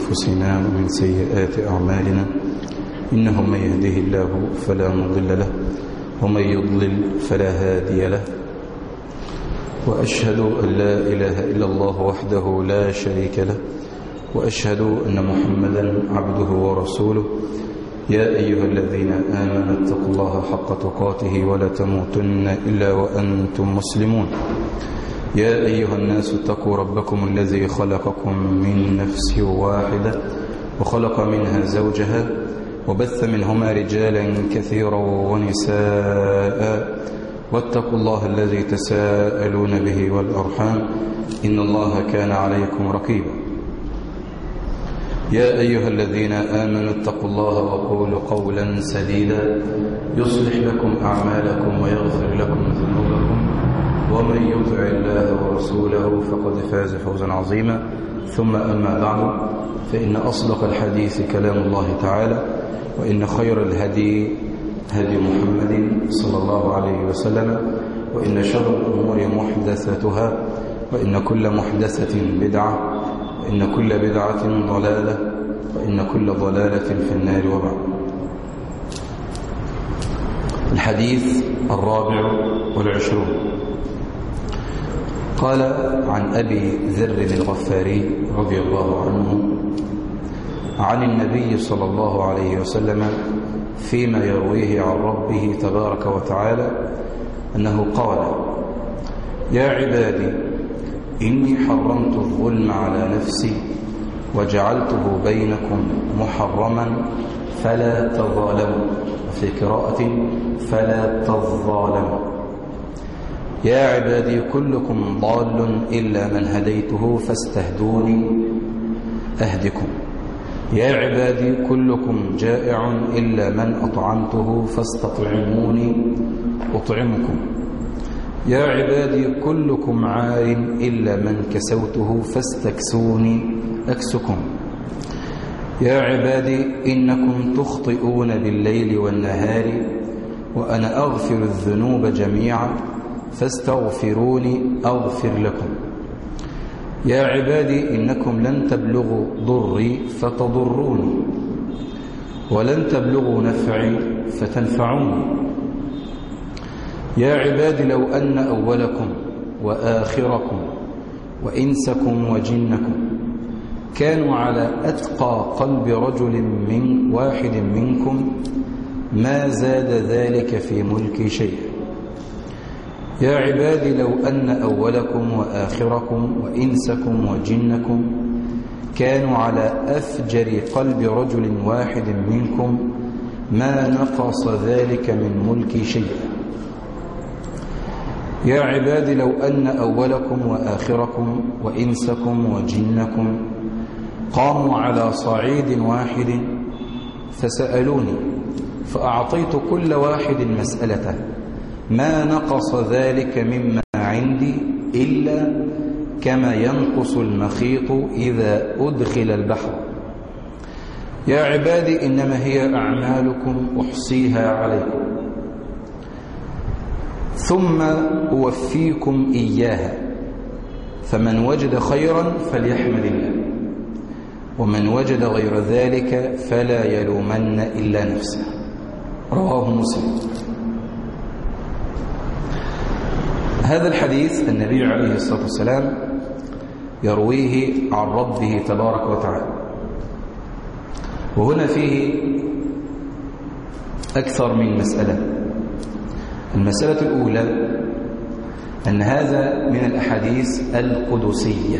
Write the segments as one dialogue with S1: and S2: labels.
S1: أنفسنا ومن سيئات أعمالنا، إنه من يهده الله فلا مضل له ومن يضلل فلا هادي له، وأشهد أن لا إله إلا الله وحده لا شريك له، وأشهد أن محمدا عبده ورسوله. يا أيها الذين آمنوا اتقوا الله حق تقاته ولا تموتن إلا وأنتم مسلمون. يا أيها الناس اتقوا ربكم الذي خلقكم من نفس واحدة وخلق منها زوجها وبث منهما رجالا كثيرا ونساء، واتقوا الله الذي تساءلون به والأرحام إن الله كان عليكم رقيبا. يا أيها الذين آمنوا اتقوا الله وقولوا قولا سديدا يصلح لكم أعمالكم ويغفر لكم ذنوبكم، ومن يطع الله ورسوله فقد فاز فوزا عظيما. ثم أما بعد، فإن أصدق الحديث كلام الله تعالى، وإن خير الهدي هدي محمد صلى الله عليه وسلم، وإن شر الأمور محدثاتها، وإن كل محدثة بدعة، وإن كل بدعة ضلالة، وإن كل ضلالة في النار. وبعد، الحديث 24. قال عن أبي ذر الغفاري رضي الله عنه عن النبي صلى الله عليه وسلم فيما يرويه عن ربه تبارك وتعالى أنه قال: يا عبادي إني حرمت الظلم على نفسي وجعلته بينكم محرما فلا تظالموا، وفي قراءة فلا تظالموا. يا عبادي كلكم ضال إلا من هديته فاستهدوني أهدكم. يا عبادي كلكم جائع إلا من أطعمته فاستطعموني أطعمكم. يا عبادي كلكم عار إلا من كسوته فاستكسوني أكسكم. يا عبادي إنكم تخطئون بالليل والنهار وأنا أغفر الذنوب جميعا فاستغفروني أغفر لكم. يا عبادي إنكم لن تبلغوا ضري فتضروني ولن تبلغوا نفعي فتنفعوني. يا عبادي لو أن أولكم وآخركم وإنسكم وجنكم كانوا على أتقى قلب رجل من واحد منكم ما زاد ذلك في ملكي شيئا. يا عبادي لو أن أولكم وآخركم وإنسكم وجنكم كانوا على أفجر قلب رجل واحد منكم ما نقص ذلك من ملكي شيئا. يا عبادي لو أن أولكم وآخركم وإنسكم وجنكم قاموا على صعيد واحد فسألوني فأعطيت كل واحد مسألته ما نقص ذلك مما عندي إلا كما ينقص المخيط إذا أدخل البحر. يا عبادي إنما هي أعمالكم أحصيها عليكم ثم أوفيكم إياها، فمن وجد خيرا فليحمد الله، ومن وجد غير ذلك فلا يلومن إلا نفسه. رواه مسلم. هذا الحديث النبي عليه الصلاة والسلام يرويه عن ربه تبارك وتعالى، وهنا فيه أكثر من مسألة. المسألة الأولى أن هذا من الأحاديث القدسية،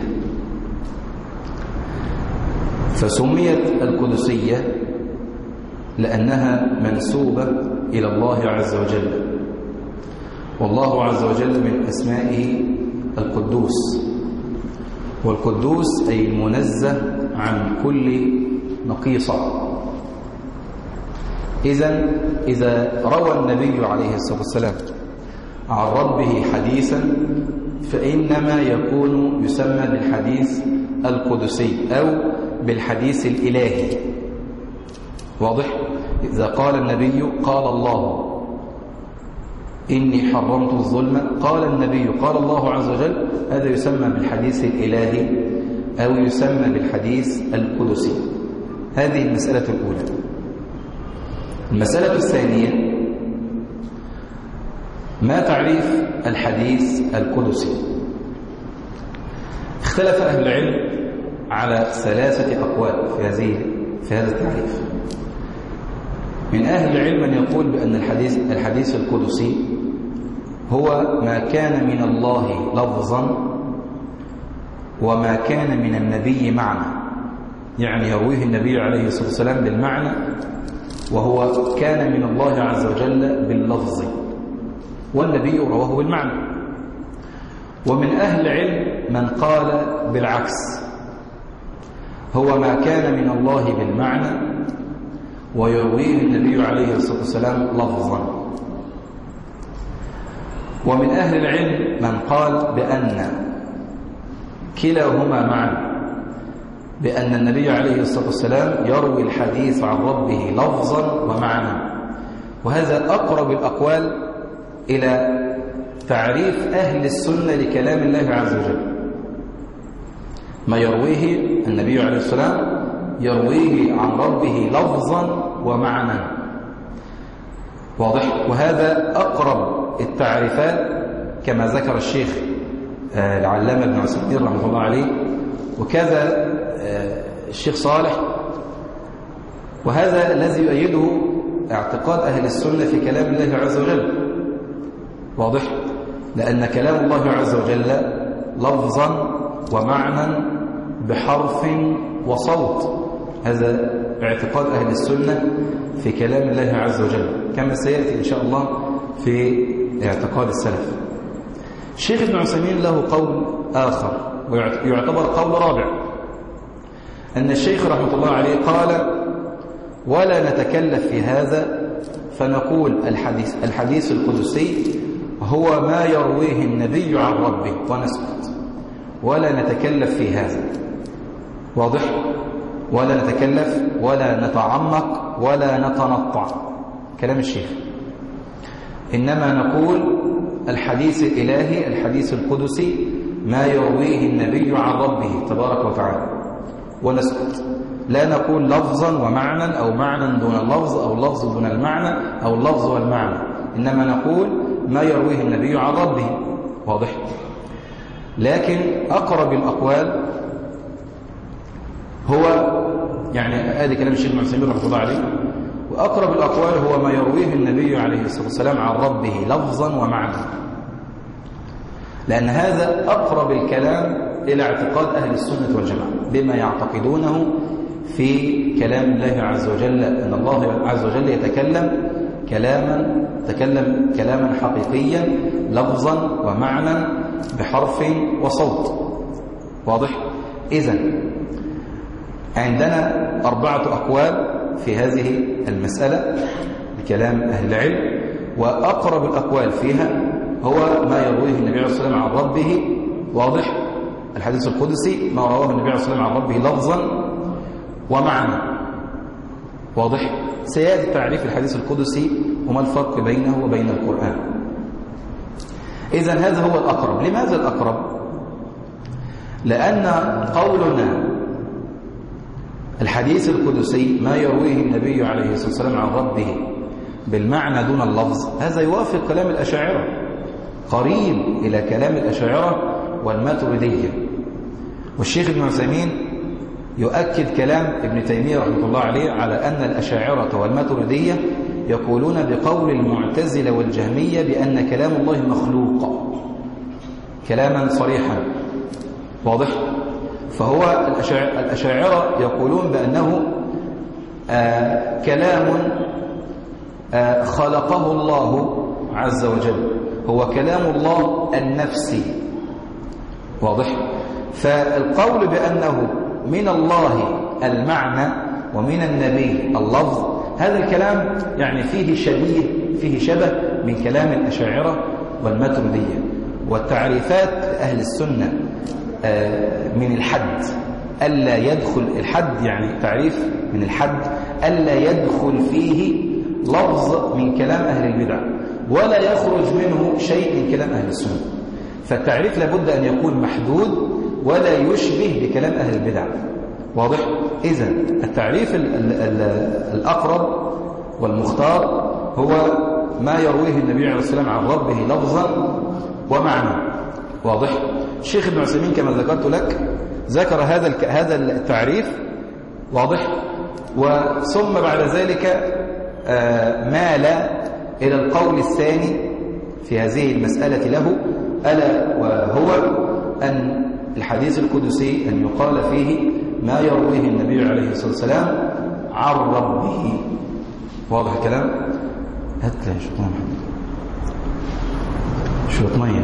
S1: فسميت القدسية لأنها منسوبة إلى الله عز وجل، والله عز وجل من أسمائه القدوس، والقدوس أي المنزه عن كل نقيصة. إذا روى النبي عليه الصلاة والسلام عن ربه حديثا فإنما يكون يسمى بالحديث القدسي أو بالحديث الإلهي. واضح؟ إذا قال النبي قال الله إني حرمت الظلم، قال النبي قال الله عز وجل، هذا يسمى بالحديث الإلهي أو يسمى بالحديث القدسي. هذه المسألة الأولى. المسألة الثانية: ما تعريف الحديث القدسي؟ اختلف أهل العلم على 3 أقوال في هذا التعريف. من أهل العلم من يقول بأن الحديث القدسي هو ما كان من الله لفظا وما كان من النبي معنى، يعني يرويه النبي عليه الصلاة والسلام بالمعنى وهو كان من الله عز وجل باللفظ، والنبي رواه بالمعنى. ومن أهل العلم من قال بالعكس، هو ما كان من الله بالمعنى ويرويه النبي عليه الصلاة والسلام لفظا. ومن أهل العلم من قال بأن كلاهما معا، بأن النبي عليه الصلاة والسلام يروي الحديث عن ربه لفظا ومعنى. وهذا أقرب الأقوال إلى تعريف أهل السنة لكلام الله عز وجل. ما يرويه النبي عليه السلام يرويه عن ربه لفظا ومعنى، واضح؟ وهذا أقرب التعريفات كما ذكر الشيخ العلامة ابن عثيمين رحمه الله عليه، وكذا الشيخ صالح. وهذا الذي يؤيده اعتقاد أهل السنة في كلام الله عز وجل، واضح؟ لأن كلام الله عز وجل لفظا ومعنى بحرف وصوت، هذا اعتقاد أهل السنة في كلام الله عز وجل، كما سيأتي إن شاء الله في اعتقاد السلف. الشيخ ابن عثيمين له قول آخر ويعتبر قول رابع، أن الشيخ رحمة الله عليه قال: ولا نتكلف في هذا فنقول الحديث القدسي هو ما يرويه النبي عن ربه ونسكت، ولا نتكلف في هذا، واضح؟ ولا نتكلف ولا نتعمق ولا نتنطع، كلام الشيخ. إنما نقول الحديث الإلهي الحديث القدسي ما يرويه النبي عن ربه تبارك وتعالى ونسكت، لا نقول لفظا ومعنى أو معنى دون اللفظ أو لفظ دون المعنى أو اللفظ والمعنى، إنما نقول ما يرويه النبي عن ربه، واضح؟ لكن أقرب الأقوال هو يعني هذا كلام الشيخ ابن عثيمين رحمه الله عليه، وأقرب الأقوال هو ما يرويه النبي عليه الصلاة والسلام عن ربه لفظا ومعنى، لأن هذا أقرب الكلام إلى اعتقاد أهل السنة والجماعة بما يعتقدونه في كلام الله عز وجل، أن الله عز وجل يتكلم كلاما حقيقيا لفظا ومعنى بحرف وصوت، واضح؟ إذن عندنا 4 أقوال في هذه المسألة بكلام أهل العلم، وأقرب الأقوال فيها هو ما يرويه النبي عليه الصلاة والسلام عن ربه، واضح؟ الحديث القدسي ما رواه النبي عليه الصلاة والسلام عن ربه لفظا ومعنى، واضح؟ سيأتي تعريف الحديث القدسي وما الفرق بينه وبين القرآن. إذن هذا هو الأقرب. لماذا الأقرب؟ لأن قولنا الحديث القدسي ما يرويه النبي عليه الصلاة والسلام عن ربه بالمعنى دون اللفظ، هذا يوافق كلام الأشاعرة، قريب إلى كلام الأشاعرة والماتريدية. والشيخ ابن عثيمين يؤكد كلام ابن تيمية رحمه الله عليه على أن الأشاعرة والماتريدية يقولون بقول المعتزلة والجهمية بأن كلام الله مخلوق كلاما صريحا، واضح؟ فهو الأشاعرة يقولون بأنه كلام خلقه الله عز وجل، هو كلام الله النفسي، واضح؟ فالقول بأنه من الله المعنى ومن النبي اللفظ، هذا الكلام يعني فيه شبه من كلام الأشاعرة والماتريدية. والتعريفات أهل السنة من الحد ألا يدخل الحد، يعني تعريف من الحد ألا يدخل فيه لفظ من كلام أهل البدع ولا يخرج منه شيء من كلام أهل السنة. فالتعريف لابد أن يكون محدود ولا يشبه بكلام أهل البدع. واضح؟ إذن التعريف الأقرب والمختار هو ما يرويه النبي عليه الصلاة والسلام عن ربه لفظا ومعنى. واضح؟ الشيخ ابن عثيمين كما ذكرت لك ذكر هذا التعريف. واضح؟ وثم بعد ذلك مال إلى القول الثاني في هذه المسألة له، ألا وهو أن الحديث القدسي أن يقال فيه ما يرويه النبي عليه الصلاة والسلام عن ربه. واضح الكلام؟ هات لي شوية مية.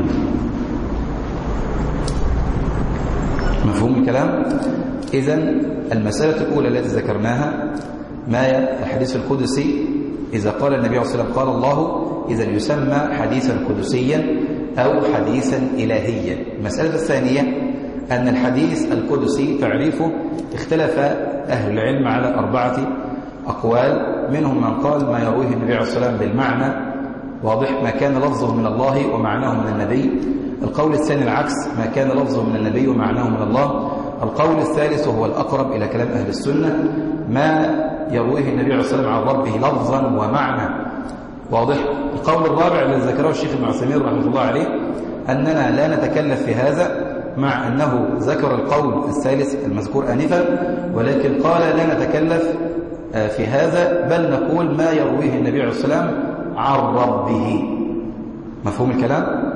S1: مفهوم الكلام؟ إذن المسألة الأولى التي ذكرناها ما الحديث القدسي إذا قال النبي عليه الصلاة والسلام قال الله إذن يسمى حديثا قدسيا أو حديثا إلهيا. المسألة الثانية أن الحديث القدسي تعريفه اختلف أهل العلم على 4 أقوال، منهم من قال ما يرويه النبي عليه الصلاة والسلام بالمعنى. واضح؟ ما كان لفظه من الله ومعناه من النبي. القول الثاني العكس، ما كان لفظه من النبي ومعناه من الله. القول الثالث وهو الأقرب إلى كلام أهل السنة ما يرويه النبي عليه الصلاة والسلام عن ربه لفظا ومعنى. واضح؟ القول الرابع الذي ذكره الشيخ ابن عثيمين رحمه الله عليه أننا لا نتكلف في هذا، مع أنه ذكر القول الثالث المذكور آنفا، ولكن قال لا نتكلف في هذا، بل نقول ما يرويه النبي عليه الصلاة والسلام عن ربه. مفهوم الكلام؟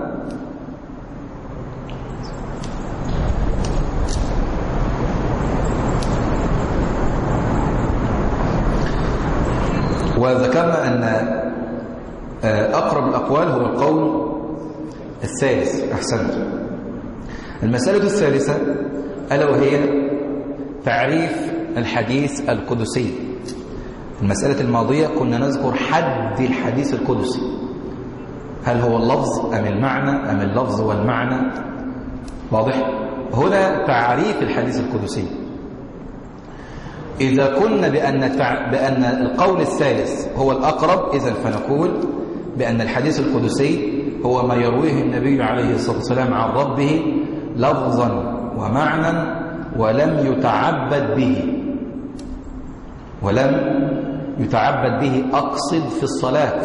S1: وذكرنا أن أقرب الأقوال هو القول الثالث. أحسنت. المسألة الثالثة ألا وهي تعريف الحديث القدسي. المسألة الماضية كنا نذكر حد الحديث القدسي، هل هو اللفظ أم المعنى أم اللفظ والمعنى. واضح؟ هنا تعريف الحديث القدسي. إذا كنا بأن القول الثالث هو الأقرب، إذن فنقول بأن الحديث القدسي هو ما يرويه النبي عليه الصلاة والسلام عن ربه لفظا ومعنى ولم يتعبد به. ولم يتعبد به أقصد في الصلاة.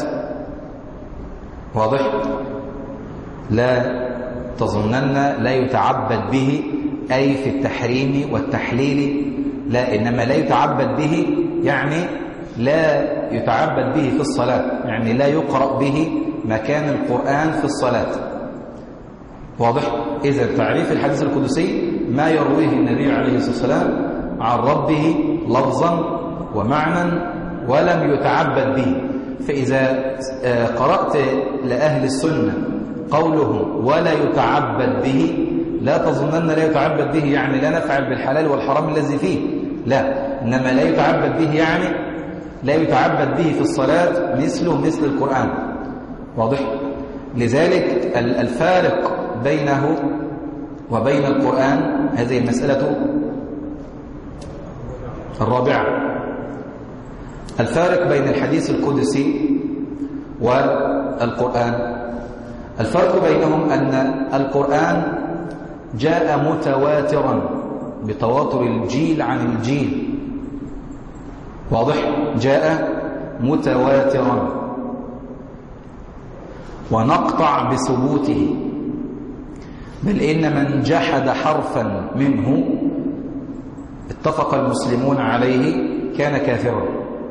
S1: واضح؟ لا تظنن لا يتعبد به أي في التحريم والتحليل، لا، إنما لا يتعبد به يعني لا يتعبد به في الصلاة، يعني لا يقرأ به مكان القرآن في الصلاة. واضح؟ إذا تعريف الحديث القدسي ما يرويه النبي عليه الصلاة والسلام عن ربه لفظا ومعنى ولم يتعبد به. فإذا قرأت لأهل السنة قولهم ولا يتعبد به، لا تظنن لا يتعبد به يعني لا نفعل بالحلال والحرام الذي فيه، لا، إنما لا يتعبد به يعني لا يتعبد به في الصلاة مثل القرآن. واضح؟ لذلك الفارق بينه وبين القرآن هذه المسألة الرابعة. الفارق بين الحديث القدسي والقرآن، الفرق بينهم أن القرآن جاء متواترا بتواتر الجيل عن الجيل. واضح؟ جاء متواترا ونقطع بثبوته، بل إن من جحد حرفا منه اتفق المسلمون عليه كان كافرا.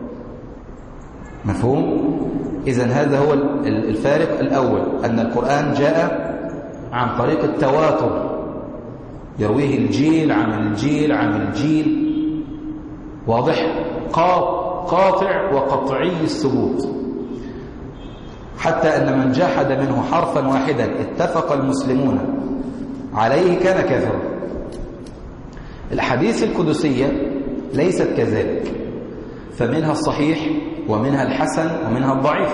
S1: مفهوم؟ إذن هذا هو الفارق الأول، أن القرآن جاء عن طريق التواتر يرويه الجيل عن الجيل عن الجيل. واضح؟ قاطع وقطعي الثبوت، حتى أن من جحد منه حرفا واحدا اتفق المسلمون عليه كان كافرا. الحديث القدسية ليست كذلك، فمنها الصحيح ومنها الحسن ومنها الضعيف.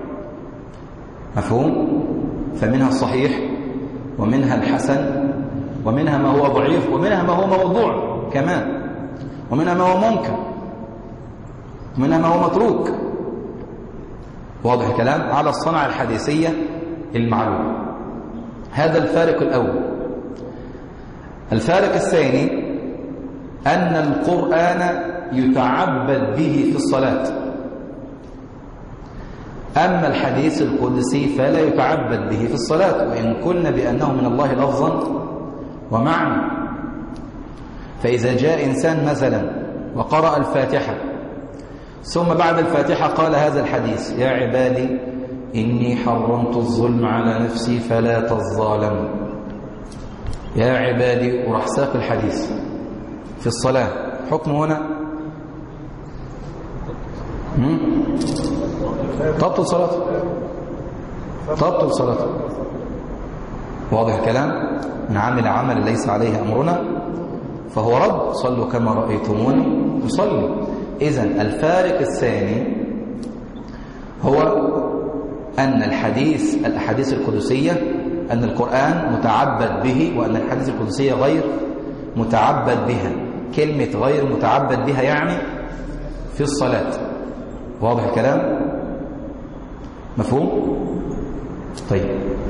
S1: مفهوم؟ فمنها الصحيح ومنها الحسن ومنها ما هو ضعيف ومنها ما هو موضوع كمان، ومنها ما هو منكر ومنها ما هو متروك. واضح الكلام؟ على الصنعة الحديثية المعلومة. هذا الفارق الأول. الفارق الثاني أن القرآن يتعبد به في الصلاة، أما الحديث القدسي فلا يتعبد به في الصلاة، وإن قلنا بأنه من الله لفظا ومعنى. فإذا جاء إنسان مثلا وقرأ الفاتحة ثم بعد الفاتحة قال هذا الحديث: يا عبادي إني حرمت الظلم على نفسي فلا تظالموا، يا عبادي، وراح ساق الحديث في الصلاة، حكمه هنا تبطل صلاته، تبطل صلاته. واضح الكلام؟ من عمل عمل ليس عليه أمرنا فهو رد. صلوا كما رأيتموني أصلي. إذن الفارق الثاني هو أن الأحاديث القدسية، أن القرآن متعبد به، وأن الأحاديث القدسية غير متعبد بها. كلمة غير متعبد بها يعني في الصلاة. واضح الكلام؟ مفهوم؟ طيب،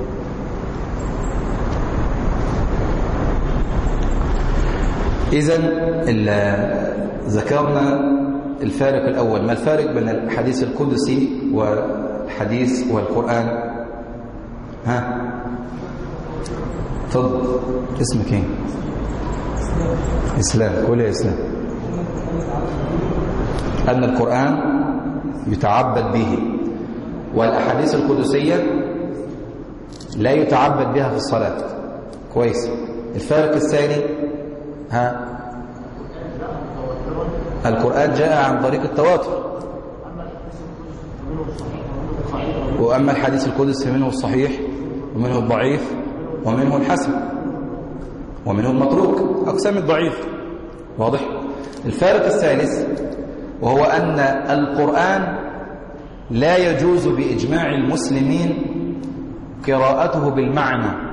S1: إذن ذكرنا الفارق الأول. ما الفارق بين الحديث القدسي والحديث والقرآن؟ ها؟ تفضل. اسمك ايه؟ إسلام. قول يا إسلام. أن القرآن يتعبد به والأحاديث القدسية لا يتعبد بها في الصلاة. كويس. الفارق الثاني، ها؟ القرآن جاء عن طريق التواتر، وأما الحديث القدسي منه الصحيح ومنه الضعيف ومنه الحسن ومنه المتروك، أقسام الضعيف. واضح؟ الفارق الثالث وهو أن القرآن لا يجوز بإجماع المسلمين قراءته بالمعنى.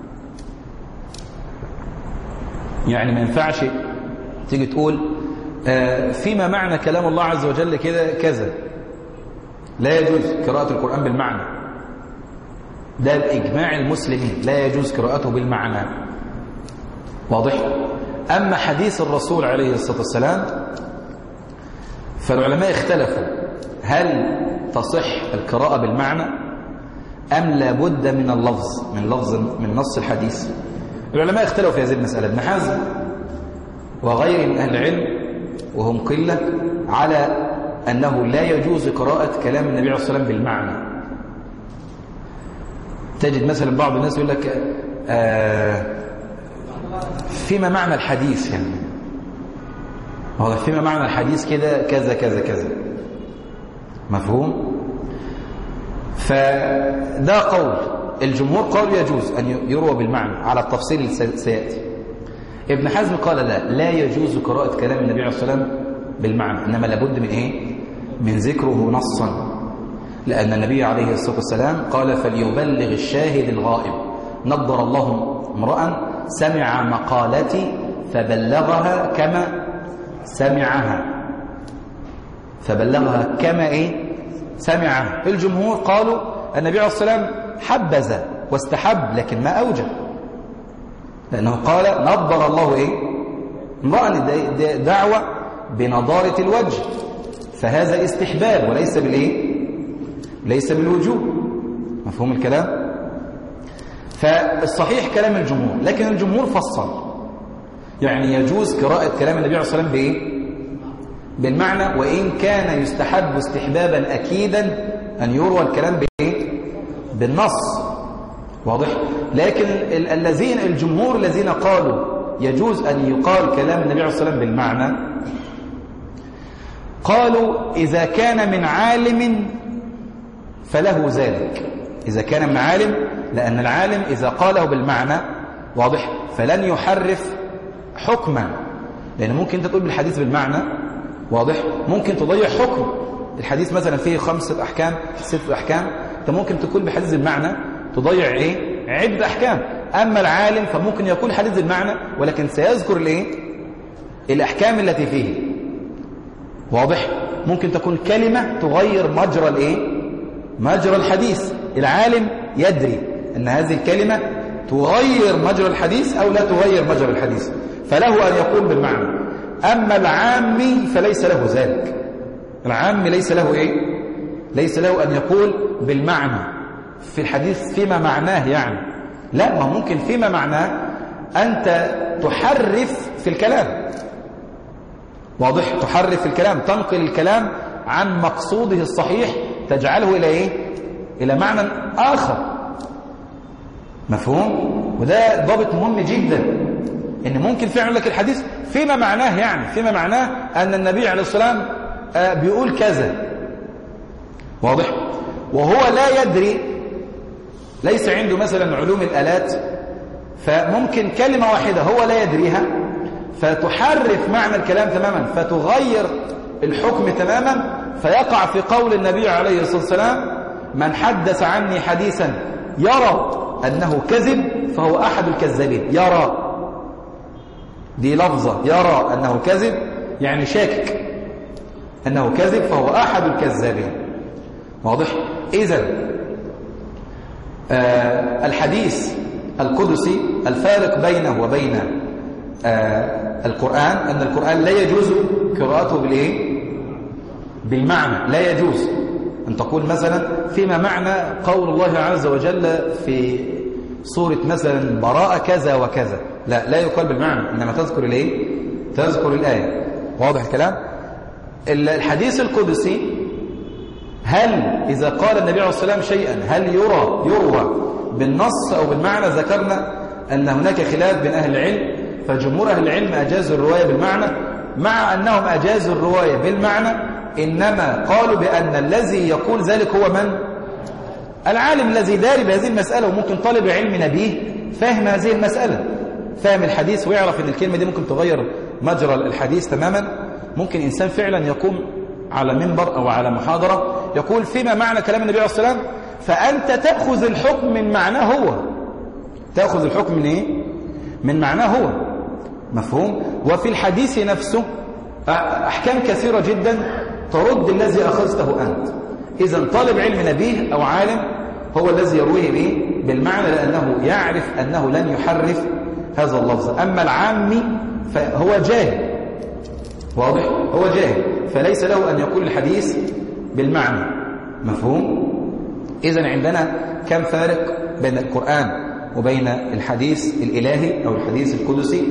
S1: يعني ما ينفعش تيجي تقول فيما معنى كلام الله عز وجل كده كذا، لا يجوز قراءة القرآن بالمعنى. ده بإجماع المسلمين لا يجوز قراءته بالمعنى. واضح؟ أما حديث الرسول عليه الصلاة والسلام فالعلماء اختلفوا هل تصح القراءة بالمعنى أم لابد من اللفظ، من نص الحديث. العلماء اختلفوا في هذه المسألة. ابن حزم وغيره من أهل العلم وهم قلة على أنه لا يجوز قراءة كلام النبي عليه الصلاة والسلام بالمعنى. تجد مثلا بعض الناس يقول لك فيما معنى الحديث، يعني هو فيما معنى الحديث كده كذا كذا كذا. مفهوم؟ فده قول الجمهور، قالوا يجوز أن يروى بالمعنى على التفصيل سيأتي. ابن حزم قال لا يجوز قراءة كلام النبي عليه الصلاة والسلام بالمعنى، إنما لابد من إيه؟ من ذكره نصا، لأن النبي عليه الصلاة والسلام قال فليبلغ الشاهد الغائب. نضر الله امرأ سمع مقالتي فبلغها كما سمعها، فبلغها كما إيه؟ سمعها. الجمهور قالوا النبي عليه الصلاة والسلام حبذ واستحب لكن ما أوجب، لأنه قال نضر الله إيه؟ امرأ، دعوة بنضارة الوجه، فهذا استحباب وليس بالإيه؟ ليس بالوجوب. مفهوم الكلام؟ فالصحيح كلام الجمهور، لكن الجمهور فصل، يعني يجوز قراءة كلام النبي عليه الصلاة والسلام بإيه؟ بالمعنى، وإن كان يستحب استحبابا أكيدا أن يروى الكلام بإيه؟ بالنص. واضح؟ لكن الجمهور الذين قالوا يجوز أن يقال كلام النبي عليه الصلاة والسلام بالمعنى قالوا إذا كان من عالم فله ذلك. إذا كان من عالم، لأن العالم إذا قاله بالمعنى واضح فلن يحرف حكما، لأن ممكن أنت تقول بالحديث بالمعنى واضح ممكن تضيع حكم الحديث، مثلا فيه 5 أحكام 6 أحكام، أنت ممكن تقول بحديث بالمعنى تضيع إيه؟ عدة أحكام. أما العالم فممكن يقول حديث بالمعنى ولكن سيذكر الإيه؟ الأحكام التي فيه. واضح؟ ممكن تكون كلمة تغير مجرى الإيه؟ مجرى الحديث. العالم يدري أن هذه الكلمة تغير مجرى الحديث أو لا تغير مجرى الحديث، فله أن يقول بالمعنى. أما العامي فليس له ذلك. العامي ليس له إيه؟ ليس له أن يقول بالمعنى في الحديث فيما معناه يعني. لا، ما ممكن فيما معناه أنت تحرف في الكلام. واضح؟ تحرف في الكلام، تنقل الكلام عن مقصوده الصحيح تجعله إلى إيه؟ إلى معنى آخر. مفهوم؟ وده ضابط مهم جدا، إن ممكن فعلا لك الحديث فيما معناه، يعني فيما معناه أن النبي عليه الصلاة والسلام بيقول كذا. واضح؟ وهو لا يدري، ليس عنده مثلا علوم الآلات، فممكن كلمة واحدة هو لا يدريها فتحرف معنى الكلام تماما، فتغير الحكم تماما، فيقع في قول النبي عليه الصلاة والسلام: من حدث عني حديثا يرى أنه كذب فهو أحد الكذابين. يرى دي لفظة، يرى أنه كذب يعني شاكك أنه كذب فهو أحد الكذابين. واضح؟ إذن الحديث القدسي الفارق بينه وبين القرآن أن القرآن لا يجوز قراءته بالإيه؟ بالمعنى. لا يجوز أن تقول مثلا فيما معنى قول الله عز وجل في سورة مثلا براءة كذا وكذا، لا يقال بالمعنى، إنما تذكر الإيه؟ تذكر الآية. واضح الكلام؟ الحديث القدسي هل إذا قال النبي عليه الصلاة والسلام شيئا هل يروى بالنص أو بالمعنى؟ ذكرنا أن هناك خلاف بين أهل العلم، فجمهور أهل العلم أجازوا الرواية بالمعنى، مع أنهم أجازوا الرواية بالمعنى إنما قالوا بأن الذي يقول ذلك هو من؟ العالم الذي داري بهذه المسألة، وممكن طالب علم نبيه فاهم هذه المسألة، فاهم الحديث ويعرف أن الكلمة دي ممكن تغير مجرى الحديث تماما. ممكن إنسان فعلا يقوم على منبر أو على محاضرة يقول فيما معنى كلام النبي عليه الصلاة والسلام، فأنت تأخذ الحكم من معناه هو، تأخذ الحكم من إيه؟ من معناه هو. مفهوم؟ وفي الحديث نفسه أحكام كثيرة جدا ترد الذي أخذته أنت. إذن طالب علم نبيه أو عالم هو الذي يرويه به بالمعنى، لأنه يعرف أنه لن يحرف هذا اللفظ. أما العامي فهو جاهل. واضح؟ هو جاهل، فليس له أن يقول الحديث بالمعنى. مفهوم؟ إذن عندنا كم فارق بين القرآن وبين الحديث الإلهي أو الحديث القدسي؟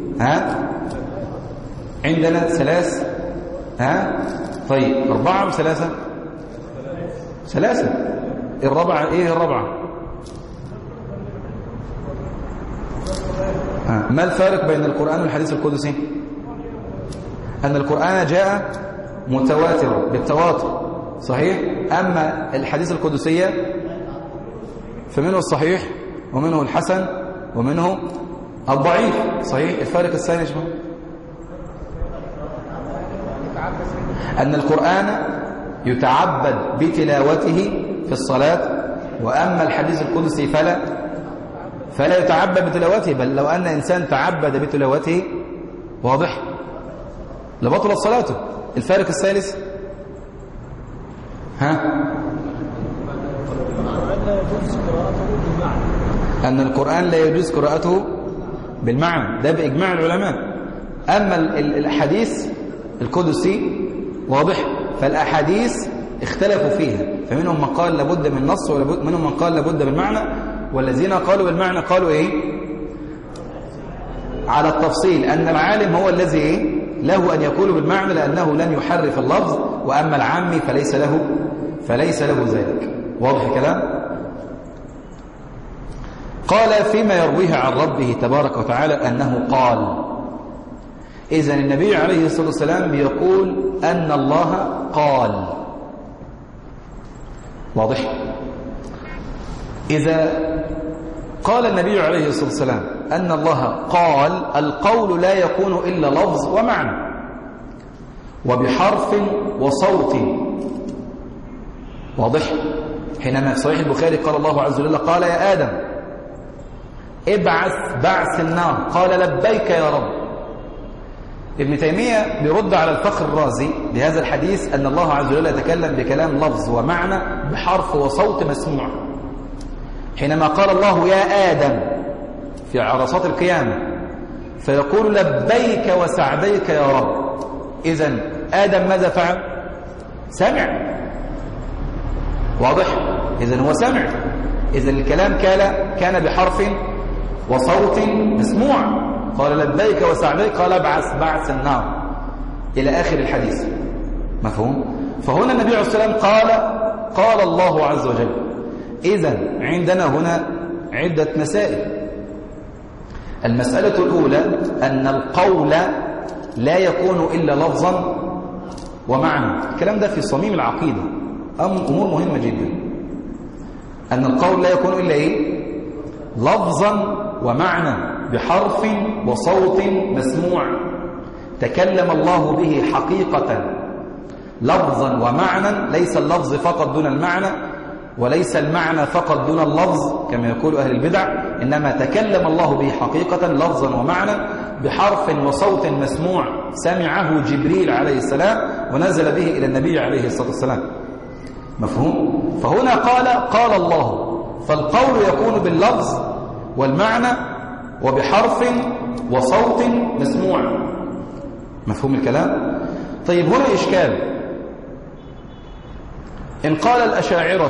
S1: عندنا 3. طيب 4 و3؟ 3. الرابعة إيه الرابعة؟ ما الفارق بين القرآن والحديث القدسي؟ أن القرآن جاء متواترا بالتواتر، صحيح؟ أما الحديث القدسية فمنه الصحيح ومنه الحسن ومنه الضعيف، صحيح؟ الفارق الثاني يا شباب أن القرآن يتعبد بتلاوته في الصلاة، وأما الحديث القدسي فلا يتعبد بتلاوته، بل لو أن إنسان تعبد بتلاوته واضح لبطلت صلاته. الفارق الثالث أن القرآن لا يجوز قراءته بالمعنى، ده بإجماع العلماء. أما الحديث القدسي واضح، فالأحاديث اختلفوا فيها، فمنهم من قال لابد من نص ومنهم من قال لابد بالمعنى، والذين قالوا بالمعنى قالوا إيه؟ على التفصيل أن العالم هو الذي إيه؟ له أن يقول بالمعنى لأنه لن يحرف اللفظ، وأما العامي فليس له ذلك. واضح الكلام؟ قال فيما يرويه عن ربه تبارك وتعالى أنه قال. إذن النبي عليه الصلاة والسلام بيقول أن الله قال. واضح؟ إذا قال النبي عليه الصلاة والسلام أن الله قال، القول لا يكون إلا لفظ ومعنى وبحرف وصوت. واضح؟ حينما في صحيح البخاري قال الله عز وجل قال يا آدم ابعث بعث النار، قال لبيك يا رب. ابن تيمية بيرد على الفخر الرازي بهذا الحديث أن الله عز وجل يتكلم بكلام لفظ ومعنى بحرف وصوت مسموع. حينما قال الله يا آدم في عرصات القيامة فيقول لبيك وسعديك يا رب. إذن آدم ماذا فعل؟ سمع. واضح؟ إذن هو سمع. إذن الكلام كان بحرف وصوت مسموع. قال لبيك وسعديك، قال بعث النار إلى آخر الحديث. مفهوم؟ فهنا النبي عليه الصلاة والسلام قال الله عز وجل. إذن عندنا هنا عدة مسائل. المسألة الأولى أن القول لا يكون إلا لفظا ومعنى. الكلام ده في صميم العقيدة، أمور مهمة جدا. أن القول لا يكون إلا إيه؟ لفظا ومعنى بحرف وصوت مسموع تكلم الله به حقيقة لفظا ومعنى، ليس اللفظ فقط دون المعنى وليس المعنى فقط دون اللفظ كما يقول أهل البدع، إنما تكلم الله به حقيقة لفظا ومعنى بحرف وصوت مسموع سمعه جبريل عليه السلام ونزل به إلى النبي عليه الصلاة والسلام. مفهوم؟ فهنا قال الله، فالقول يكون باللفظ والمعنى وبحرف وصوت مسموع. مفهوم الكلام؟ طيب هنا إشكال. إن قال الأشاعرة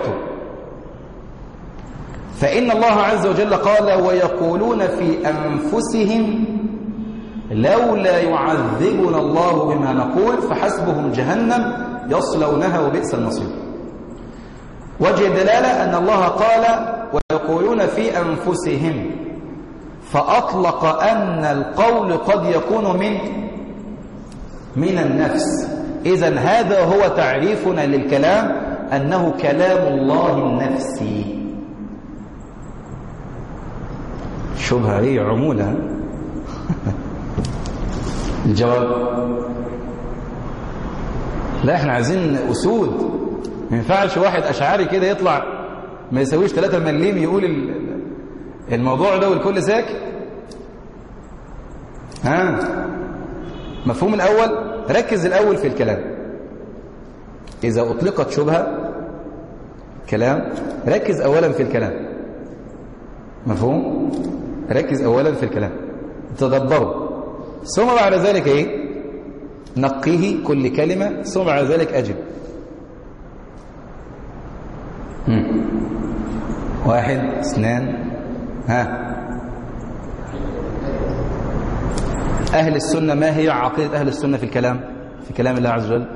S1: فإن الله عز وجل قال ويقولون في أنفسهم لولا يعذبنا الله بما نقول فحسبهم جهنم يصلونها وبئس المصير. وجه الدلالة أن الله قال ويقولون في أنفسهم، فأطلق أن القول قد يكون من النفس. إذن هذا هو تعريفنا للكلام، أنه كلام الله النفسي. شبهة هي عمولة. الجواب لا، احنا عايزين أسود. ما ينفعش واحد أشعاري كده يطلع ما يسويش 3 مليم يقول الموضوع ده والكل ساكت. مفهوم الأول؟ ركز الأول في الكلام. إذا أطلقت شبهة كلام ركز أولا في الكلام. مفهوم؟ ركز أولا في الكلام، تدبره، ثم بعد ذلك إيه؟ نقيه كل كلمة، ثم بعد ذلك أجب. 1 2 أهل السنة، ما هي عقيدة أهل السنة في الكلام، في كلام الله عز وجل؟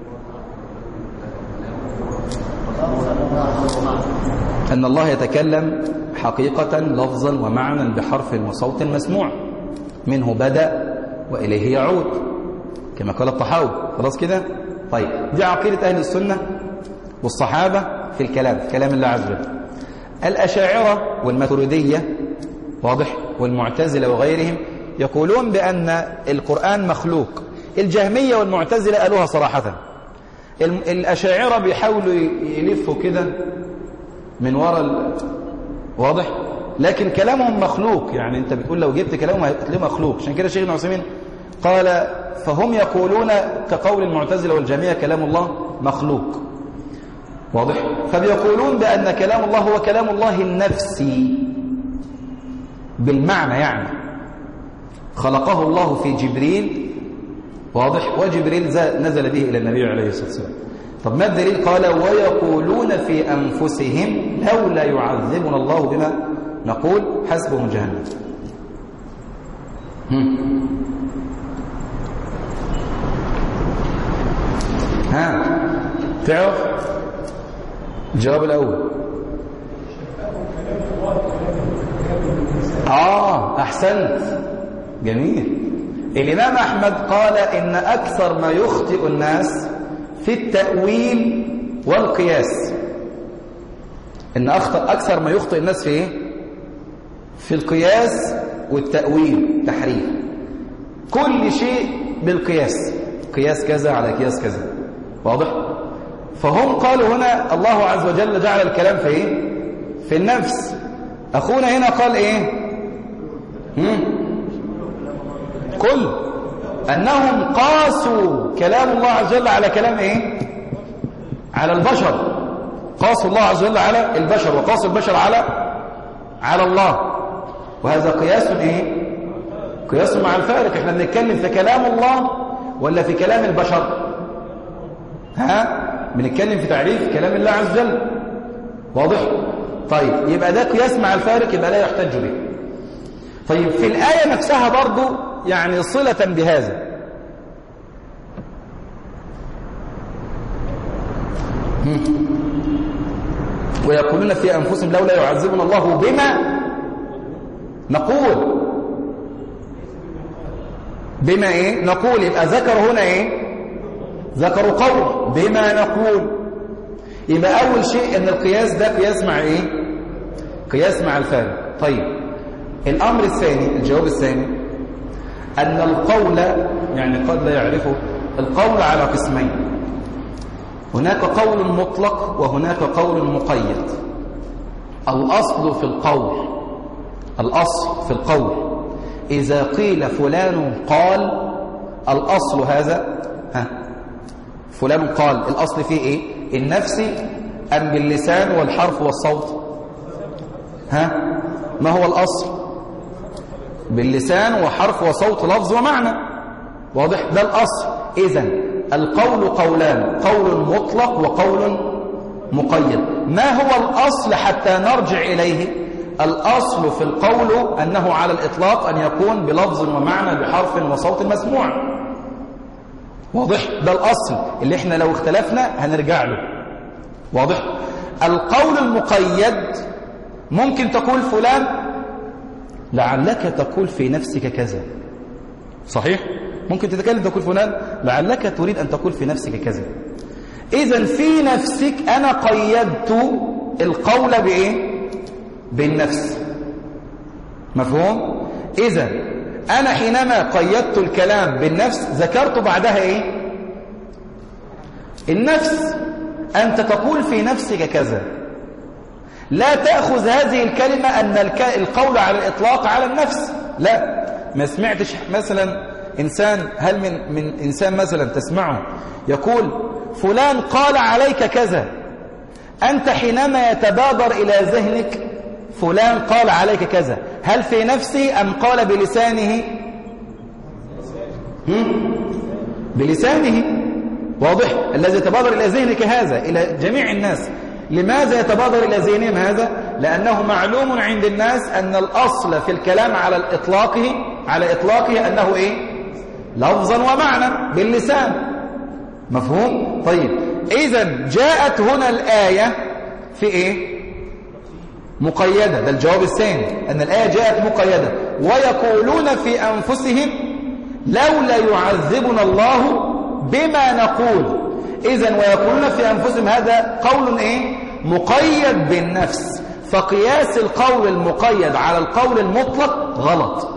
S1: أن الله يتكلم حقيقة لفظا ومعنى بحرف وصوت مسموع، منه بدأ وإليه يعود كما قال الطحاوي. خلاص كده؟ طيب دي عقيدة أهل السنة والصحابة في الكلام، في كلام الله عز وجل. الأشاعرة والماتريدية واضح والمعتزلة وغيرهم يقولون بأن القرآن مخلوق. الجهمية والمعتزلة قالوها صراحة. الأشاعرة بيحاولوا يلفوا كده من وراء واضح، لكن كلامهم مخلوق. يعني انت بتقول لو جبت كلامهم هتلاقيه مخلوق. عشان كده الشيخ ابن عثيمين قال فهم يقولون كقول المعتزلة والجهمية كلام الله مخلوق. واضح؟ فبيقولون بأن كلام الله هو كلام الله النفسي بالمعنى، يعني خلقه الله في جبريل. واضح؟ وجبريل نزل به إلى النبي عليه الصلاة والسلام. طب ما الدليل؟ قال ويقولون في أنفسهم لولا يعذبنا الله بما نقول حسبهم جهنم. تعرف الجواب الأول؟ أحسنت، جميل. الإمام أحمد قال إن أكثر ما يخطئ الناس في التأويل والقياس. إن أكثر ما يخطئ الناس في إيه؟ في القياس والتأويل، تحريف كل شيء بالقياس، قياس كذا على قياس كذا. واضح؟ فهم قالوا هنا الله عز وجل جعل الكلام في إيه؟ في النفس. أخونا هنا قال إيه؟ كل أنهم قاسوا كلام الله عز وجل على كلام إيه؟ على البشر. قاسوا الله عز وجل على البشر وقاسوا البشر على الله. وهذا قياس إيه؟ قياس مع الفارق. احنا بنتكلم في كلام الله ولا في كلام البشر؟ بنتكلم في تعريف كلام الله عز وجل. واضح؟ طيب يبقى ده قياس مع الفارق، يبقى لا يحتج به. طيب في الآية نفسها برضو يعني صلة بهذا، ويقولون في أنفسهم لولا يعذبنا الله بما نقول. بما إيه؟ نقول. يبقى ذكر هنا إيه؟ ذكروا قول بما نقول. يبقى أول شيء أن القياس ده قياس مع إيه؟ قياس مع الفارق. طيب الأمر الثاني، الجواب الثاني، أن القول يعني قد لا يعرفه القول على قسمين، هناك قول مطلق وهناك قول مقيد. الأصل في القول إذا قيل فلان قال، الأصل هذا فلان قال، الأصل فيه إيه؟ النفس أم باللسان والحرف والصوت؟ ما هو الأصل؟ باللسان وحرف وصوت لفظ ومعنى. واضح؟ ده الأصل. إذن القول قولان، قول مطلق وقول مقيد. ما هو الأصل حتى نرجع إليه؟ الأصل في القول أنه على الإطلاق أن يكون بلفظ ومعنى بحرف وصوت مسموع. واضح؟ ده الأصل اللي احنا لو اختلفنا هنرجع له. واضح؟ القول المقيد ممكن تقول فلان لعلك تقول في نفسك كذا. صحيح؟ ممكن تتكلم تقول فلان لعلك تريد أن تقول في نفسك كذا. إذن في نفسك أنا قيدت القول بإيه؟ بالنفس. مفهوم؟ إذن أنا حينما قيدت الكلام بالنفس ذكرت بعدها إيه؟ النفس. أنت تقول في نفسك كذا. لا تأخذ هذه الكلمة أن القول على الإطلاق على النفس. لا، ما سمعتش مثلا إنسان، هل من إنسان مثلا تسمعه يقول فلان قال عليك كذا، أنت حينما يتبادر إلى ذهنك فلان قال عليك كذا، هل في نفسه أم قال بلسانه؟ بلسانه. واضح؟ الذي يتبادر إلى ذهنك هذا، إلى جميع الناس. لماذا يتبادر إلى ذهنهم هذا؟ لأنه معلوم عند الناس أن الأصل في الكلام على إطلاقه أنه إيه؟ لفظا ومعنى باللسان. مفهوم؟ طيب إذن جاءت هنا الآية في إيه؟ مقيدة. ده الجواب الثاني، أن الآية جاءت مقيدة. ويقولون في أنفسهم لولا يعذبنا الله بما نقول. إذن ويقولون في أنفسهم هذا قول إيه؟ مقيد بالنفس. فقياس القول المقيد على القول المطلق غلط.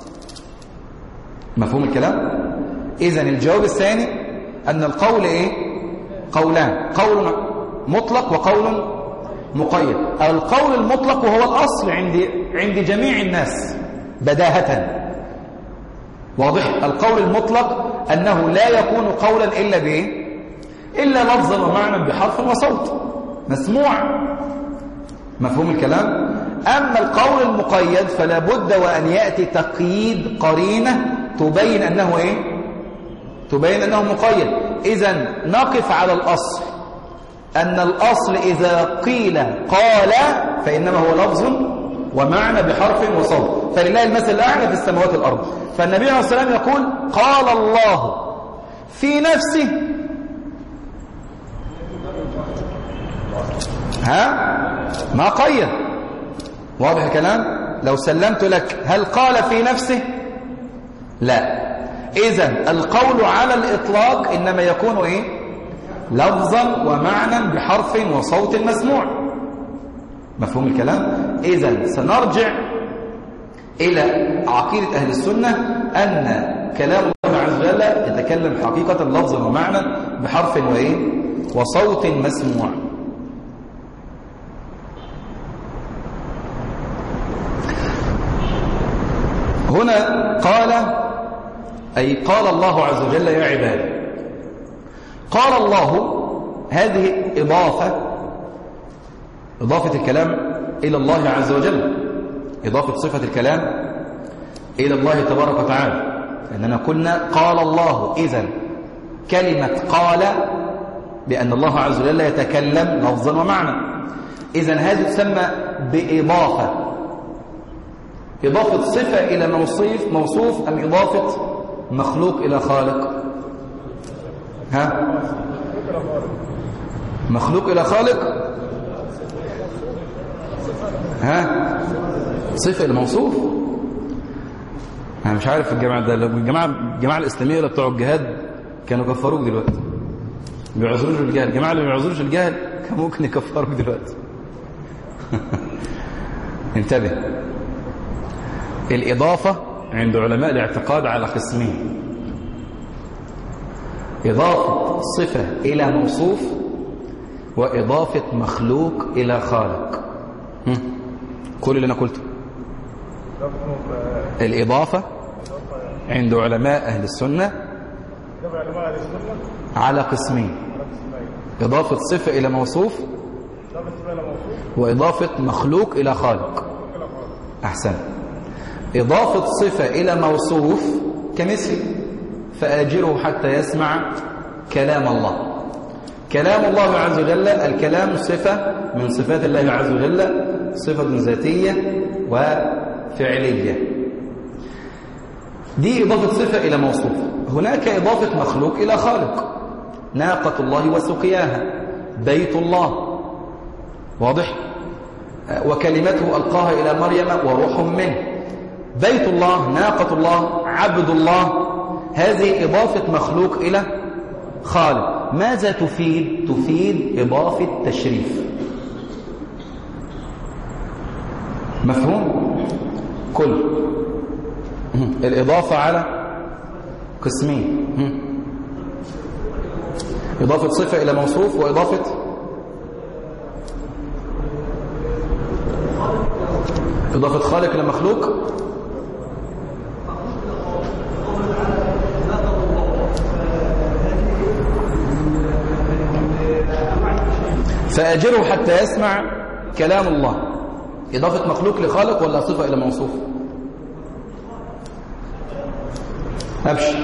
S1: مفهوم الكلام؟ إذن الجواب الثاني أن القول إيه؟ قولان، قول مطلق وقول مقيد. القول المطلق وهو الأصل عند جميع الناس بداهة. واضح؟ القول المطلق أنه لا يكون قولا إلا بإيه؟ إلا لفظا ومعنى بحرف وصوت مسموع. مفهوم الكلام؟ أما القول المقيد فلا بد وأن يأتي تقييد قرينة تبين أنه إيه؟ تبين أنه مقيد. إذن نقف على الأصل، أن الأصل إذا قيل قال فإنما هو لفظ ومعنى بحرف وصوت. فلله المثل الأعلى في السماوات والأرض. فالنبي عليه الصلاة والسلام يقول قال الله في نفسه، ما قيد. واضح الكلام؟ لو سلمت لك هل قال في نفسه؟ لا. إذن القول على الإطلاق إنما يكون إيه؟ لفظا ومعنى بحرف وصوت مسموع. مفهوم الكلام؟ إذن سنرجع إلى عقيدة أهل السنة أن كلام الله عز وجل يتكلم حقيقة لفظا ومعنى بحرف وإيه؟ وصوت مسموع. هنا قال، أي قال الله عز وجل يا عبادي. قال الله هذه إضافة الكلام إلى الله عز وجل. إضافة صفة الكلام إلى الله تبارك وتعالى، لأننا قلنا قال الله، إذن كلمة قال بأن الله عز وجل يتكلم لفظا ومعنى، إذن هذه تسمى بإضافة. إضافة صفة إلى موصوف أم إضافة مخلوق إلى خالق؟ ها؟ مخلوق إلى خالق؟ ها؟ صفة إلى موصوف؟ أنا مش عارف الجماعة ده، لو الجماعة الإسلامية اللي بتوع الجهاد كانوا كفروك دلوقتي، بيعذروش الجهل. الجماعة اللي بيعذروش الجهل كان ممكن يكفروك دلوقتي. انتبه، الإضافة عند علماء الاعتقاد على قسمين: إضافة صفة إلى موصوف، وإضافة مخلوق إلى خالق. كل اللي أنا قلته. الإضافة عند علماء أهل السنة على قسمين: إضافة صفة إلى موصوف، وإضافة مخلوق إلى خالق. أحسن. إضافة صفة إلى موصوف كمثل فآجره حتى يسمع كلام الله. كلام الله عز وجل، الكلام صفة من صفات الله عز وجل، صفة ذاتية وفعلية، دي إضافة صفة إلى موصوف. هناك إضافة مخلوق إلى خالق: ناقة الله وسقياها، بيت الله، واضح؟ وكلمته ألقاها إلى مريم وروح منه. بيت الله، ناقة الله، عبد الله، هذه إضافة مخلوق إلى خالق. ماذا تفيد؟ تفيد إضافة تشريف. مفهوم؟ كل الإضافة على قسمين: إضافة صفة إلى موصوف، وإضافة خالق إلى مخلوق. فأجره حتى يسمع كلام الله، إضافة مخلوق لخالق ولا صفة إلى موصوف؟ أبشر.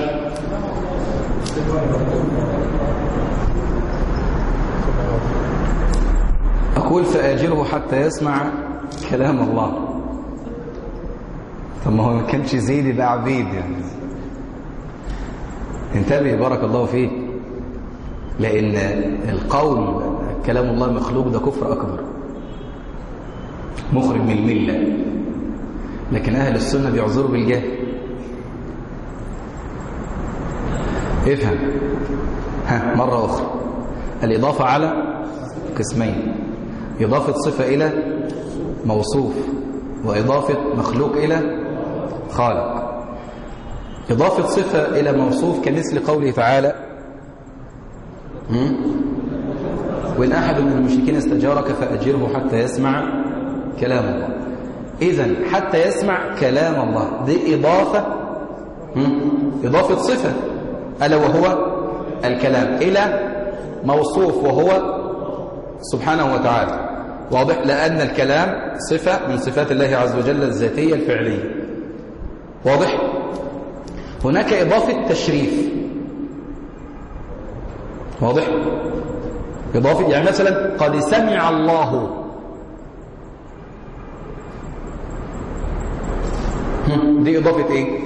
S1: أقول فأجره حتى يسمع كلام الله. طب ما هو ما كانش زيد يبقى عبيد يعني. انتبه بارك الله فيك، لأن القول كلام الله مخلوق ده كفر أكبر، مخرج من الملة. لكن أهل السنة بيعذروا بالجهل. افهم. مرة أخرى، الإضافة على قسمين: إضافة صفة إلى موصوف، وإضافة مخلوق إلى خالق. إضافة صفة إلى موصوف كمثل قوله تعالى: وإن أحد من المشركين استجارك فأجره حتى يسمع كلام الله. إذن حتى يسمع كلام الله دي إضافة صفة، ألا وهو الكلام، إلى موصوف وهو سبحانه وتعالى. واضح؟ لأن الكلام صفة من صفات الله عز وجل الذاتية الفعلية. واضح؟ هناك إضافة تشريف. واضح؟ إضافة يعني مثلا قد سمع الله، دي إضافة إيه؟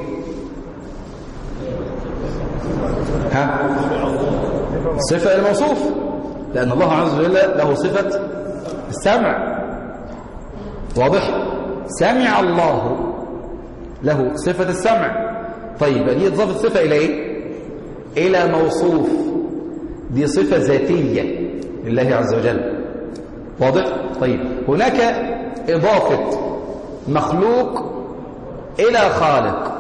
S1: صفة الموصوف، لأن الله عز وجل له صفة السمع. واضح؟ سمع الله، له صفة السمع. طيب دي إضافة صفة إلى إيه؟ إلى موصوف، دي صفة ذاتية لله عز وجل. واضح؟ طيب هناك إضافة مخلوق إلى خالق،